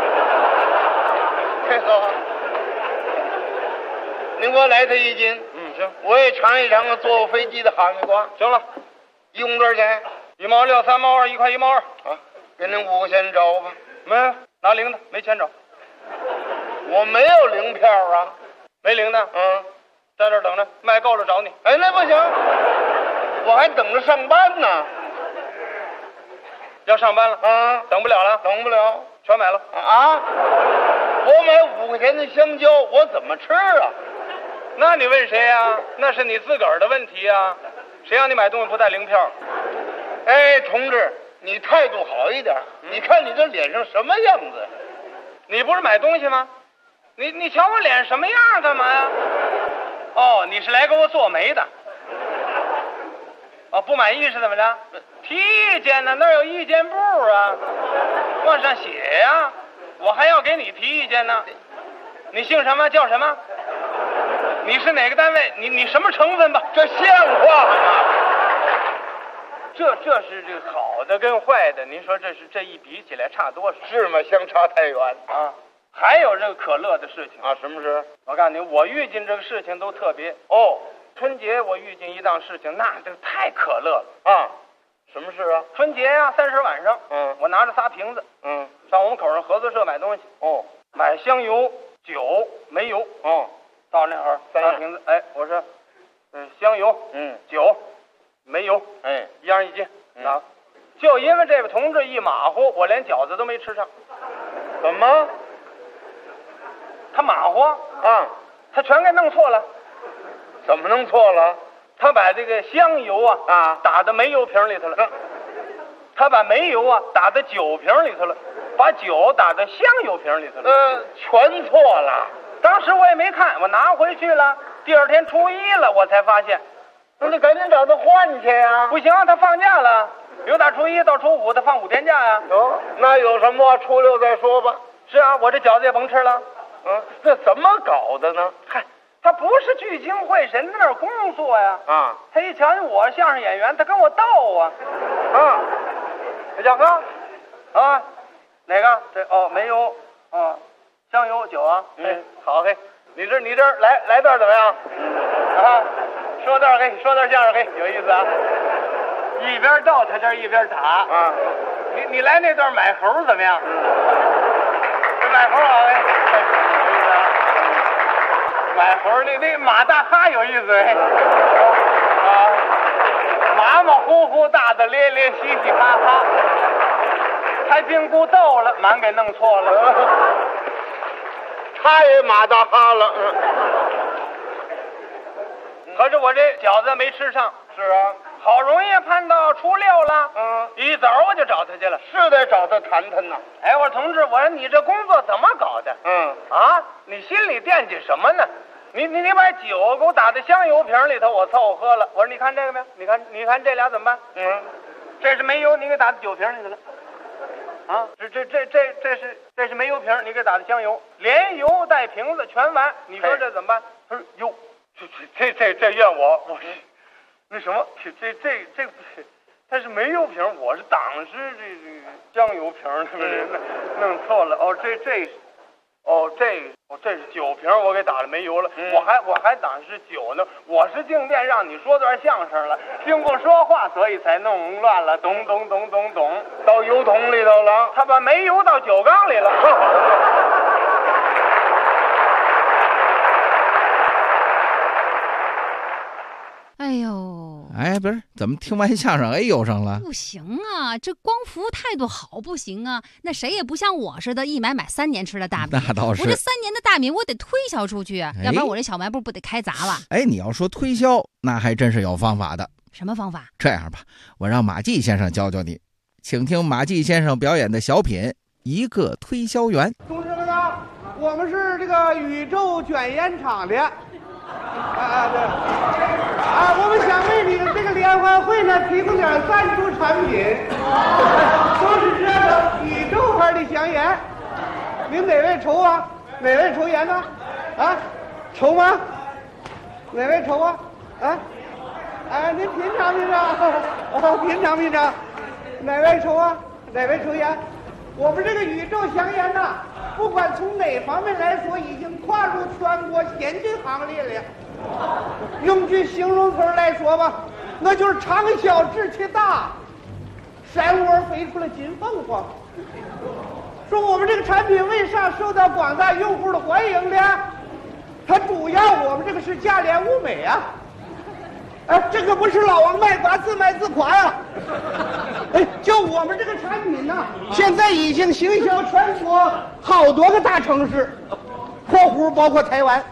太好。您给我来它1斤。 行。 我也尝一尝坐过飞机的哈密瓜。 行了。 一共多少钱 ？1毛6、3毛2、1块1毛2。 给您5块钱找吧。 没有，拿零的，没钱找。 我没有零票啊。 没零的？在这儿等着，卖够了找你。 那不行，我还等着上班呢。 要上班了？等不了了。 等不了， 全买了。 我买5块钱的香蕉，我怎么吃啊？ 那你问谁呀？那是你自个儿的问题呀。谁让你买东西不带零票？ 同志，你态度好一点。你看你这脸上什么样子？ 你不是买东西吗？你瞧我脸什么样干嘛呀？你是来给我做媒的。不满意是怎么着？提意见呢？那儿有意见簿啊，往上写呀。我还要给你提意见呢。你姓什么？叫什么？你是哪个单位？你什么成分吧？ 这像话吗？ 这是这个好的跟坏的，您说这一比起来差多少？ 是吗？相差太远啊！ 还有这个可乐的事情啊？什么事？ 我告诉你，我遇见这个事情都特别哦。 春节我遇见一档事情，那这太可乐了啊！什么事啊？ 春节呀，30晚上，我拿着仨瓶子，上我们口上合作社买东西，买香油、酒、煤油，到那会儿3样瓶子，哎，我说，香油，酒，煤油， 哎 ，1样1斤，啊，就因为这位同志一马虎，我连饺子都没吃上。 怎么？ 他马虎啊？他全给弄错了。 怎么弄错了？ 他把这个香油打到煤油瓶里头了，他把煤油打到酒瓶里头了，把酒打到香油瓶里头了。 全错了。 当时我也没看，我拿回去了。第2天初1了，我才发现。 那你赶紧找他换去呀！ 不行，他放假了，由打初1到初5，他放5天假呀。 那有什么？初6再说吧。 是啊，我这饺子也甭吃了。 这怎么搞的呢？ 嗨。他不是聚精会神在那儿工作呀！他一瞧见我相声演员，他跟我斗啊！这叫哥，哪个？这煤油，香油酒啊！好嘿，你这来段怎么样？说段说段相声嘿，有意思啊！一边斗他这一边打你来那段买猴怎么样？这买猴好嘿。买猴那马大哈有意思哎，马马虎虎大大咧咧嘻嘻哈哈，还经过斗了，满给弄错了， 他也马大哈了。 可是我这饺子没吃上。 是啊， 好容易盼到初6了，一早我就找他去了， 是得找他谈谈呐。 哎，我说同志，我说你这工作怎么搞的？你心里惦记什么呢？你把酒给我打在香油瓶里头，我凑合喝了。我说你看这个没有？你看这俩怎么办？这是煤油，你给打到酒瓶里头了。这是煤油瓶，你给打的香油，连油带瓶子全完。你说这怎么办？他说哟，这怨我那什么，这不是，它是煤油瓶，我是当时这香油瓶，弄错了。这是酒瓶，我给打了煤油了。我还当是酒呢。我是进店让你说段相声了，经过说话，所以才弄乱了。咚， 到油桶里头了。 他把煤油到酒缸里了。 哎呦！ 哎，不是，怎么听完相声哎呦上了？ 不行啊，这光服务态度好不行啊！那谁也不像我似的，一买3年吃的大米。 那倒是， 我这3年的大米我得推销出去啊，要不然我这小卖部不得开砸了。 哎，你要说推销，那还真是有方法的。 什么方法？ 这样吧，我让马季先生教教你，请听马季先生表演的小品《一个推销员》。 同志们呢，我们是这个宇宙卷烟厂的。我们想为你的这个联欢会呢提供点赞助产品，都是这个宇宙牌的香烟。您哪位抽啊？哪位抽烟呢？抽吗？哪位抽啊？您品尝品尝，品尝品尝。哪位抽啊？哪位抽烟？我们这个宇宙香烟呐，不管从哪方面来说，已经跨入全国先进行列了。用句形容词来说吧，那就是长销志气大，山窝飞出了金凤凰。说我们这个产品为啥受到广大用户的欢迎呢？它主要我们这个是价廉物美啊。这个不是老王卖瓜自卖自夸呀。就我们这个产品呢，现在已经行销全国好多个大城市，括弧包括台湾。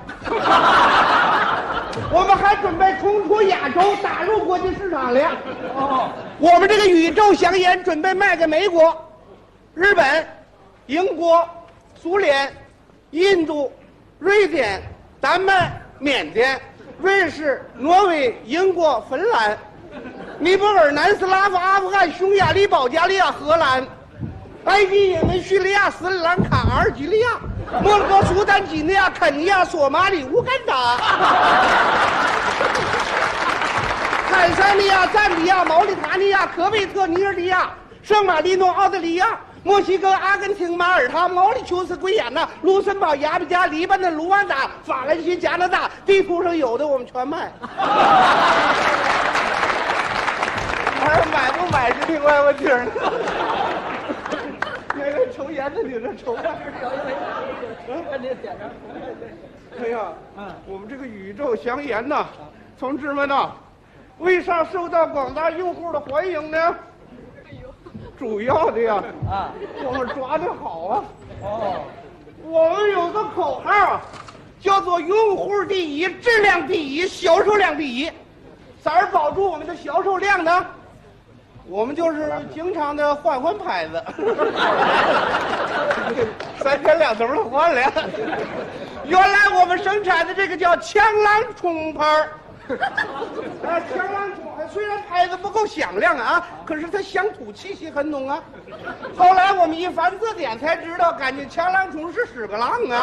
我们还准备冲出亚洲，打入国际市场了。我们这个宇宙香烟准备卖给美国、日本、英国、苏联、印度、瑞典、丹麦、缅甸、瑞士、挪威、英国、芬兰、尼泊尔、南斯拉夫、阿富汗、匈牙利、保加利亚、荷兰、埃及、也门、叙利亚、斯里兰卡、阿尔及利亚、摩洛哥、苏丹、几内亚、肯尼亚、索马里、乌干达、坦桑尼亚、赞比亚、毛里塔尼亚、科威特、尼日利亚、圣马力诺、澳大利亚、 墨西哥、阿根廷、马耳他、毛里求斯、圭亚那、卢森堡、亚美加、黎巴嫩、卢旺达、法兰西、加拿大，地图上有的我们全卖。还买不买是另外问题呢。那个抽烟的，你这抽吧。哎呀，我们这个宇宙祥烟呐，同志们呐，为啥受到广大用户的欢迎呢？主要的呀，我们抓得好啊。我们有个口号啊，叫做用户第一，质量第一，销售量第一。咋儿保住我们的销售量呢？我们就是经常的换牌子，3天2头的换了。原来我们生产的这个叫强郎冲牌强郎冲虽然牌子不够响亮啊，可是它乡土气息很浓啊。后来我们一翻字典才知道，感觉强郎冲是屎个浪啊，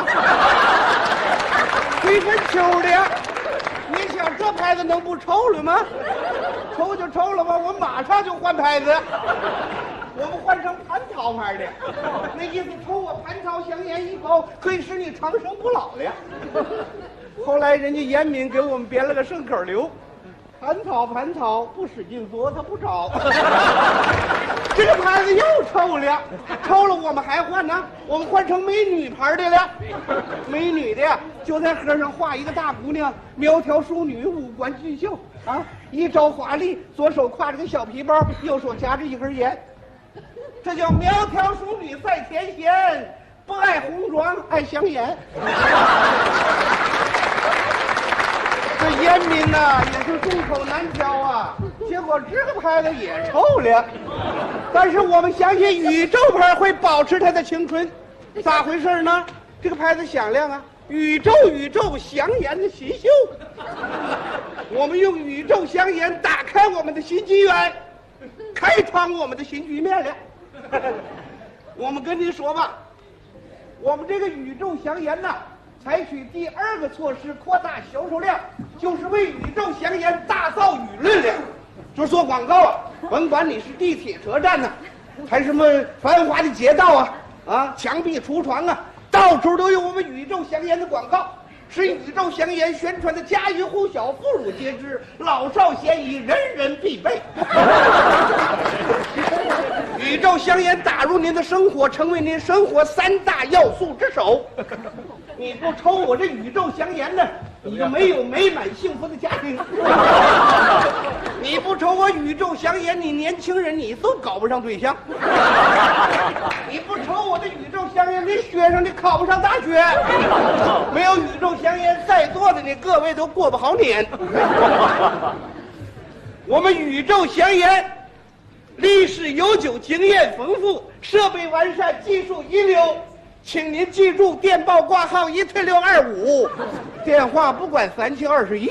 推分秋的。你想这牌子能不臭了吗？臭就臭了吧，我马上就换牌子。我们换成蟠桃牌的，那意思抽我蟠桃香烟一口，可以使你长生不老了。后来人家严敏给我们编了个顺口溜：蟠桃不使劲做它不着。这个牌子又臭了，臭了我们还换呢，我们换成美女牌的了。美女的呀，就在盒上画一个大姑娘，苗条淑女，五官俊秀啊，一招华丽，左手挎着个小皮包，右手夹着一根烟。这叫苗条淑女在天仙，不爱红妆爱香烟。这烟民呐也是众口难调啊，结果这个牌子也臭了。但是我们相信宇宙牌会保持它的青春，咋回事呢？这个牌子响亮啊，宇宙香烟的新秀。我们用宇宙香烟打开我们的新纪元，开创我们的新局面了。我们跟您说吧，我们这个宇宙香烟呐，采取第2个措施扩大销售量，就是为宇宙香烟打造舆论了。就是做广告啊，甭管你是地铁车站呐，还是什么繁华的街道啊，墙壁橱窗啊，到处都有我们宇宙香烟的广告，使宇宙香烟宣传的家喻户晓，妇孺皆知，老少咸宜，人人必备。宇宙香烟打入您的生活，成为您生活3大要素之首。你不抽我这宇宙香烟呢，你就没有美满幸福的家庭。你不抽我宇宙香烟，你年轻人你都搞不上对象。你不抽我的宇宙香烟，你学生你考不上大学。没有宇宙香烟，在座的你各位都过不好年。我们宇宙香烟历史悠久，经验丰富，设备完善，技术一流。请您记住电报挂号1退625，电话不管3721。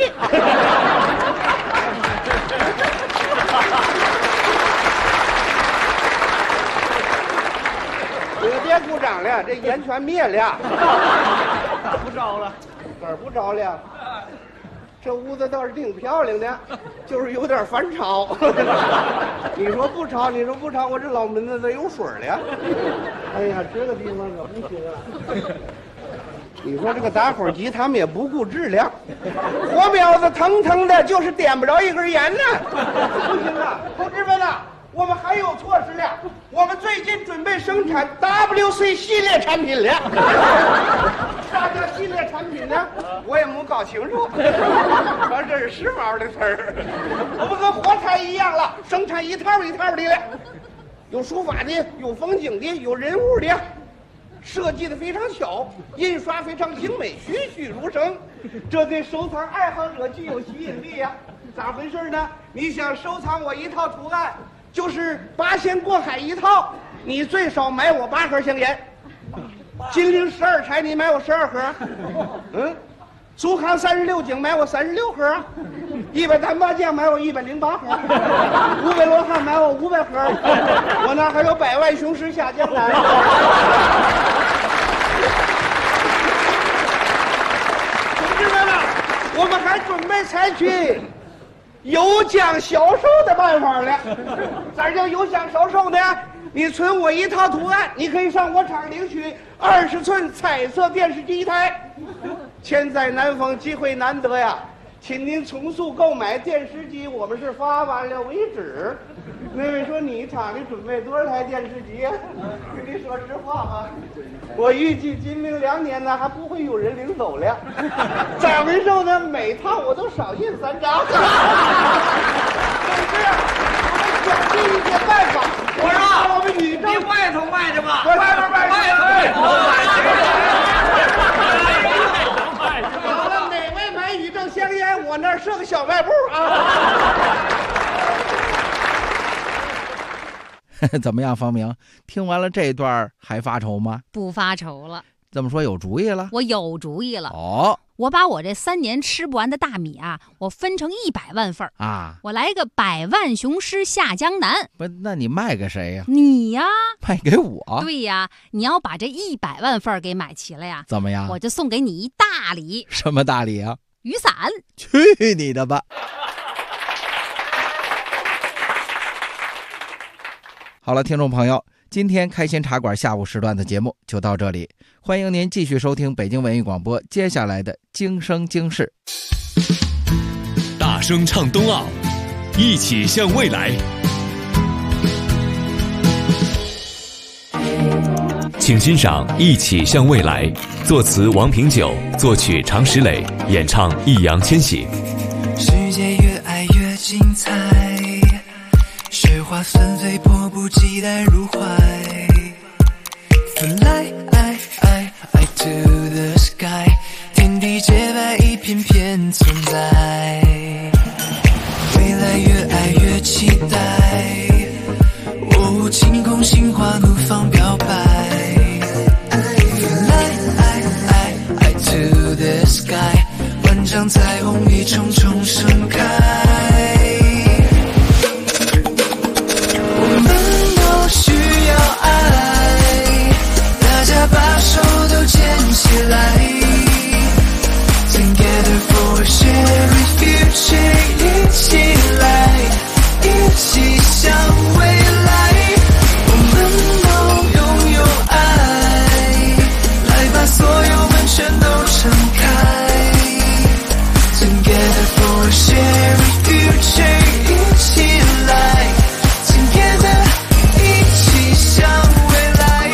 别鼓掌了，这烟全灭了。不着了，哪儿不着了？这屋子倒是挺漂亮的，就是有点反潮。你说不潮，我这脑门子都有水了。哎呀，这个地方可不行啊！你说这个打火机他们也不顾质量，火苗子腾腾的，就是点不着一根烟呢。不行啊，同志们呐，我们还有措施了。我们最近准备生产 WC 系列产品了。啥叫系列产品呢？我也没搞清楚，反正这是时髦的词儿。我们跟火柴一样了，生产一套一套的了，有书法的，有风景的，有人物的，设计的非常巧，印刷非常精美，栩栩如生，这对收藏爱好者具有吸引力呀。咋回事呢？你想收藏我一套图案，就是8仙过海一套，你最少买我8盒香烟。金陵12钗你买我12盒，苏康36景买我36盒，100单八酱买我108盒，500罗汉买我500盒，我那还有100万雄狮下江南。同志们啊，我们还准备采取有奖销售的办法了。咋叫有奖销售呢？ 你存我一套图案，你可以上我厂领取20寸彩色电视机一台。千载难逢，机会难得呀，请您从速购买电视机，我们是发完了为止。那位说你厂里准备多少台电视机呀？跟你说实话吧，我预计今明2年呢还不会有人领走了。长完寿呢，每套我都少印3张。但是我们想尽一些办法。 我说我们宇宙， 你外头卖去吧， 外边卖去。好了，哪位买宇宙香烟？我那儿设个小卖部啊。 怎么样，方明？听完了这段还发愁吗？ 不发愁了。 这么说有主意了？ 我有主意了。 哦， 我把我这3年吃不完的大米啊，我分成100万份啊， 我来个100万雄师下江南。 不，那你卖给谁呀？ 你呀， 卖给我。 对呀，你要把这100万份给买齐了呀， 怎么样？ 我就送给你一大礼。 什么大礼啊？ 雨伞。 去你的吧！好了，听众朋友，今天开心茶馆下午时段的节目就到这里，欢迎您继续收听北京文艺广播接下来的京声京事。 大声唱冬奥，一起向未来。请欣赏《一起向未来》，作词王平久，作曲常石磊，演唱易烊千玺。 世界越爱越精彩，雪花纷飞，迫不及待入怀。Fly to the sky， 天地洁白，一片片存在。未来越爱越期待，哦，晴空心花怒放表白。Fly to the sky， 万丈彩虹一重重盛开。我们都需要爱，大家把手都牵起来 Together for a shared future， 一起来，一起向未来。我们都拥有爱，来把所有门全都敞开 Together for a shared future， 一起来一起向未来。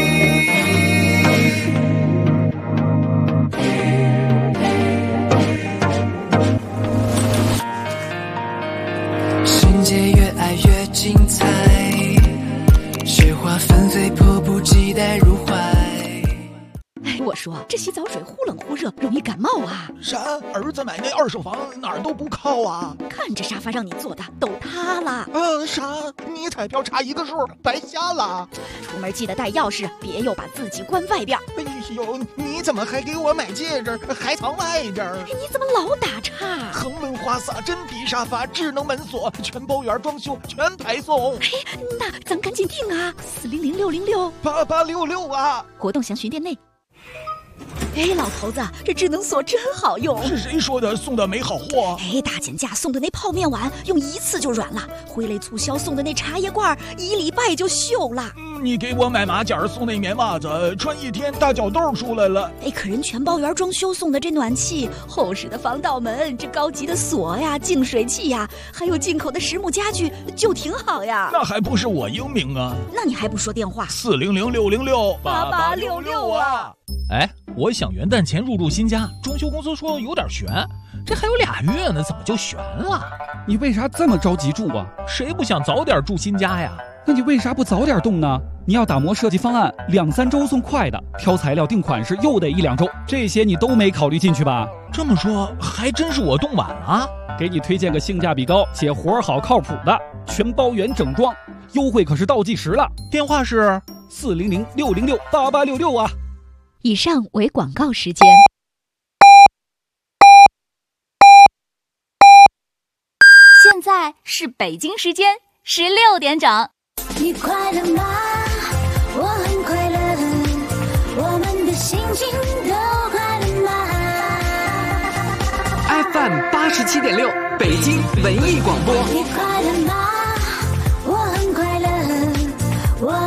世界越爱越精彩，雪花纷飞，迫不及待入怀。 我说这洗澡水忽冷忽热，容易感冒啊！ 啥？儿子买那2手房哪儿都不靠啊！ 看这沙发让你坐的都塌了。 啥？你彩票差一个数，白瞎了。 出门记得带钥匙，别又把自己关外边。 哎呦，你怎么还给我买戒指，还藏外边？ 你怎么老打岔？ 恒温花洒、真皮沙发、智能门锁，全包圆装修，全排送。 那咱赶紧订啊！400-666-8866 啊！ 活动详询店内。老头子，这智能锁真好用。 是谁说的送的没好货？ 大减价送的那泡面碗用1次就软了，挥泪促销送的那茶叶罐1礼拜就锈了。 你给我买马甲送那棉袜子，穿1天大脚痘出来了。 可人全包圆装修送的这暖气、厚实的防盗门、这高级的锁呀、净水器呀，还有进口的实木家具，就挺好呀。 那还不是我英明啊？ 那你还不说电话 ？400-666-8866啊！ 我想元旦前入住新家，装修公司说有点悬，这还有2月呢，怎么就悬了？ 你为啥这么着急住啊？ 谁不想早点住新家呀？ 那你为啥不早点动呢？你要打磨设计方案，2-3周送快的，挑材料定款式又得1-2周，这些你都没考虑进去吧？ 这么说还真是我动晚了。 给你推荐个性价比高且活好靠谱的全包圆整装，优惠可是倒计时了。 电话是 400-666-8866啊！ 以上为广告时间。 现在是北京时间16点整。 你快乐吗？我很快乐，我们的心情都快乐吗 ？FM 87.6，北京文艺广播。 你快乐吗？我很快乐，我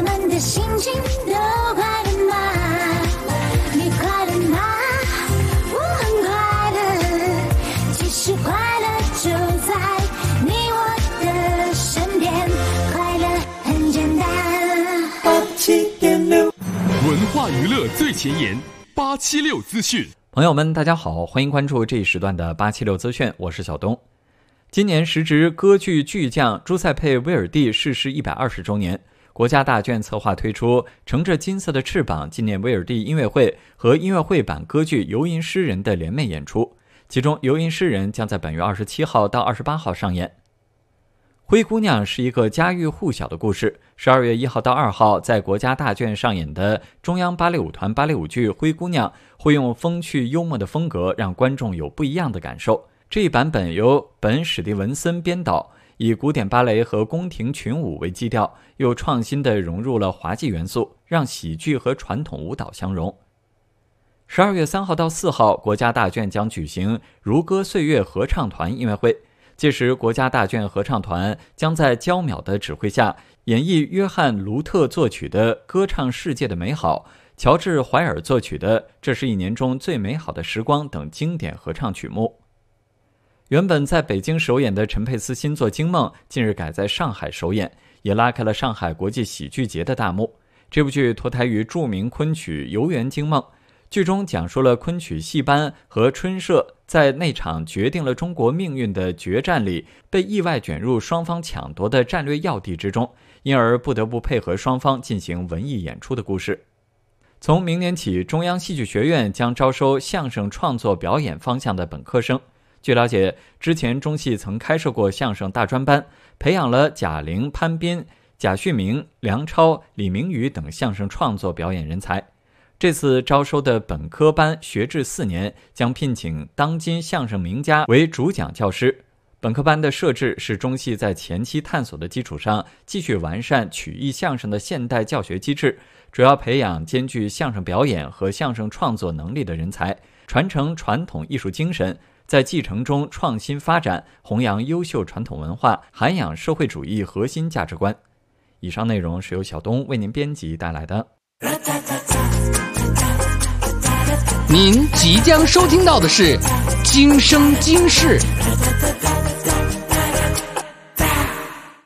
文化娱乐最前沿，876资讯。 朋友们，大家好，欢迎关注这一时段的876资讯，我是小东。今年时值歌剧巨匠朱塞佩·威尔第逝世120周年，国家大剧策划推出乘着金色的翅膀纪念威尔第音乐会和音乐会版歌剧《游吟诗人》的联袂演出，其中《游吟诗人》将在本月27号到28号上演。灰姑娘是一个家喻户晓的故事，12月1号到2号在国家大剧院上演的中央芭蕾舞团芭蕾舞剧《灰姑娘》会用风趣幽默的风格让观众有不一样的感受。这一版本由本·史蒂文森编导，以古典芭蕾和宫廷群舞为基调，又创新地融入了滑稽元素，让喜剧和传统舞蹈相融。12月3号到4号，国家大剧院将举行如歌岁月合唱团音乐会，届时国家大剧院合唱团将在焦淼的指挥下演绎约翰·卢特作曲的《歌唱世界的美好》，乔治·怀尔作曲的《这是一年中最美好的时光》等经典合唱曲目。原本在北京首演的陈佩斯新作《惊梦》近日改在上海首演，也拉开了上海国际喜剧节的大幕。这部剧脱胎于著名昆曲《游园惊梦》，剧中讲述了昆曲戏班和春社在那场决定了中国命运的决战里，被意外卷入双方抢夺的战略要地之中，因而不得不配合双方进行文艺演出的故事。从明年起，中央戏剧学院将招收相声创作表演方向的本科生。据了解，之前中戏曾开设过相声大专班，培养了贾玲、潘斌、贾旭明、梁超、李明宇等相声创作表演人才。这次招收的本科班学制4年，将聘请当今相声名家为主讲教师。本科班的设置是中戏在前期探索的基础上，继续完善曲艺相声的现代教学机制，主要培养兼具相声表演和相声创作能力的人才，传承传统艺术精神，在继承中创新发展，弘扬优秀传统文化，涵养社会主义核心价值观。以上内容是由小东为您编辑带来的。 您即将收听到的是《今生今世》。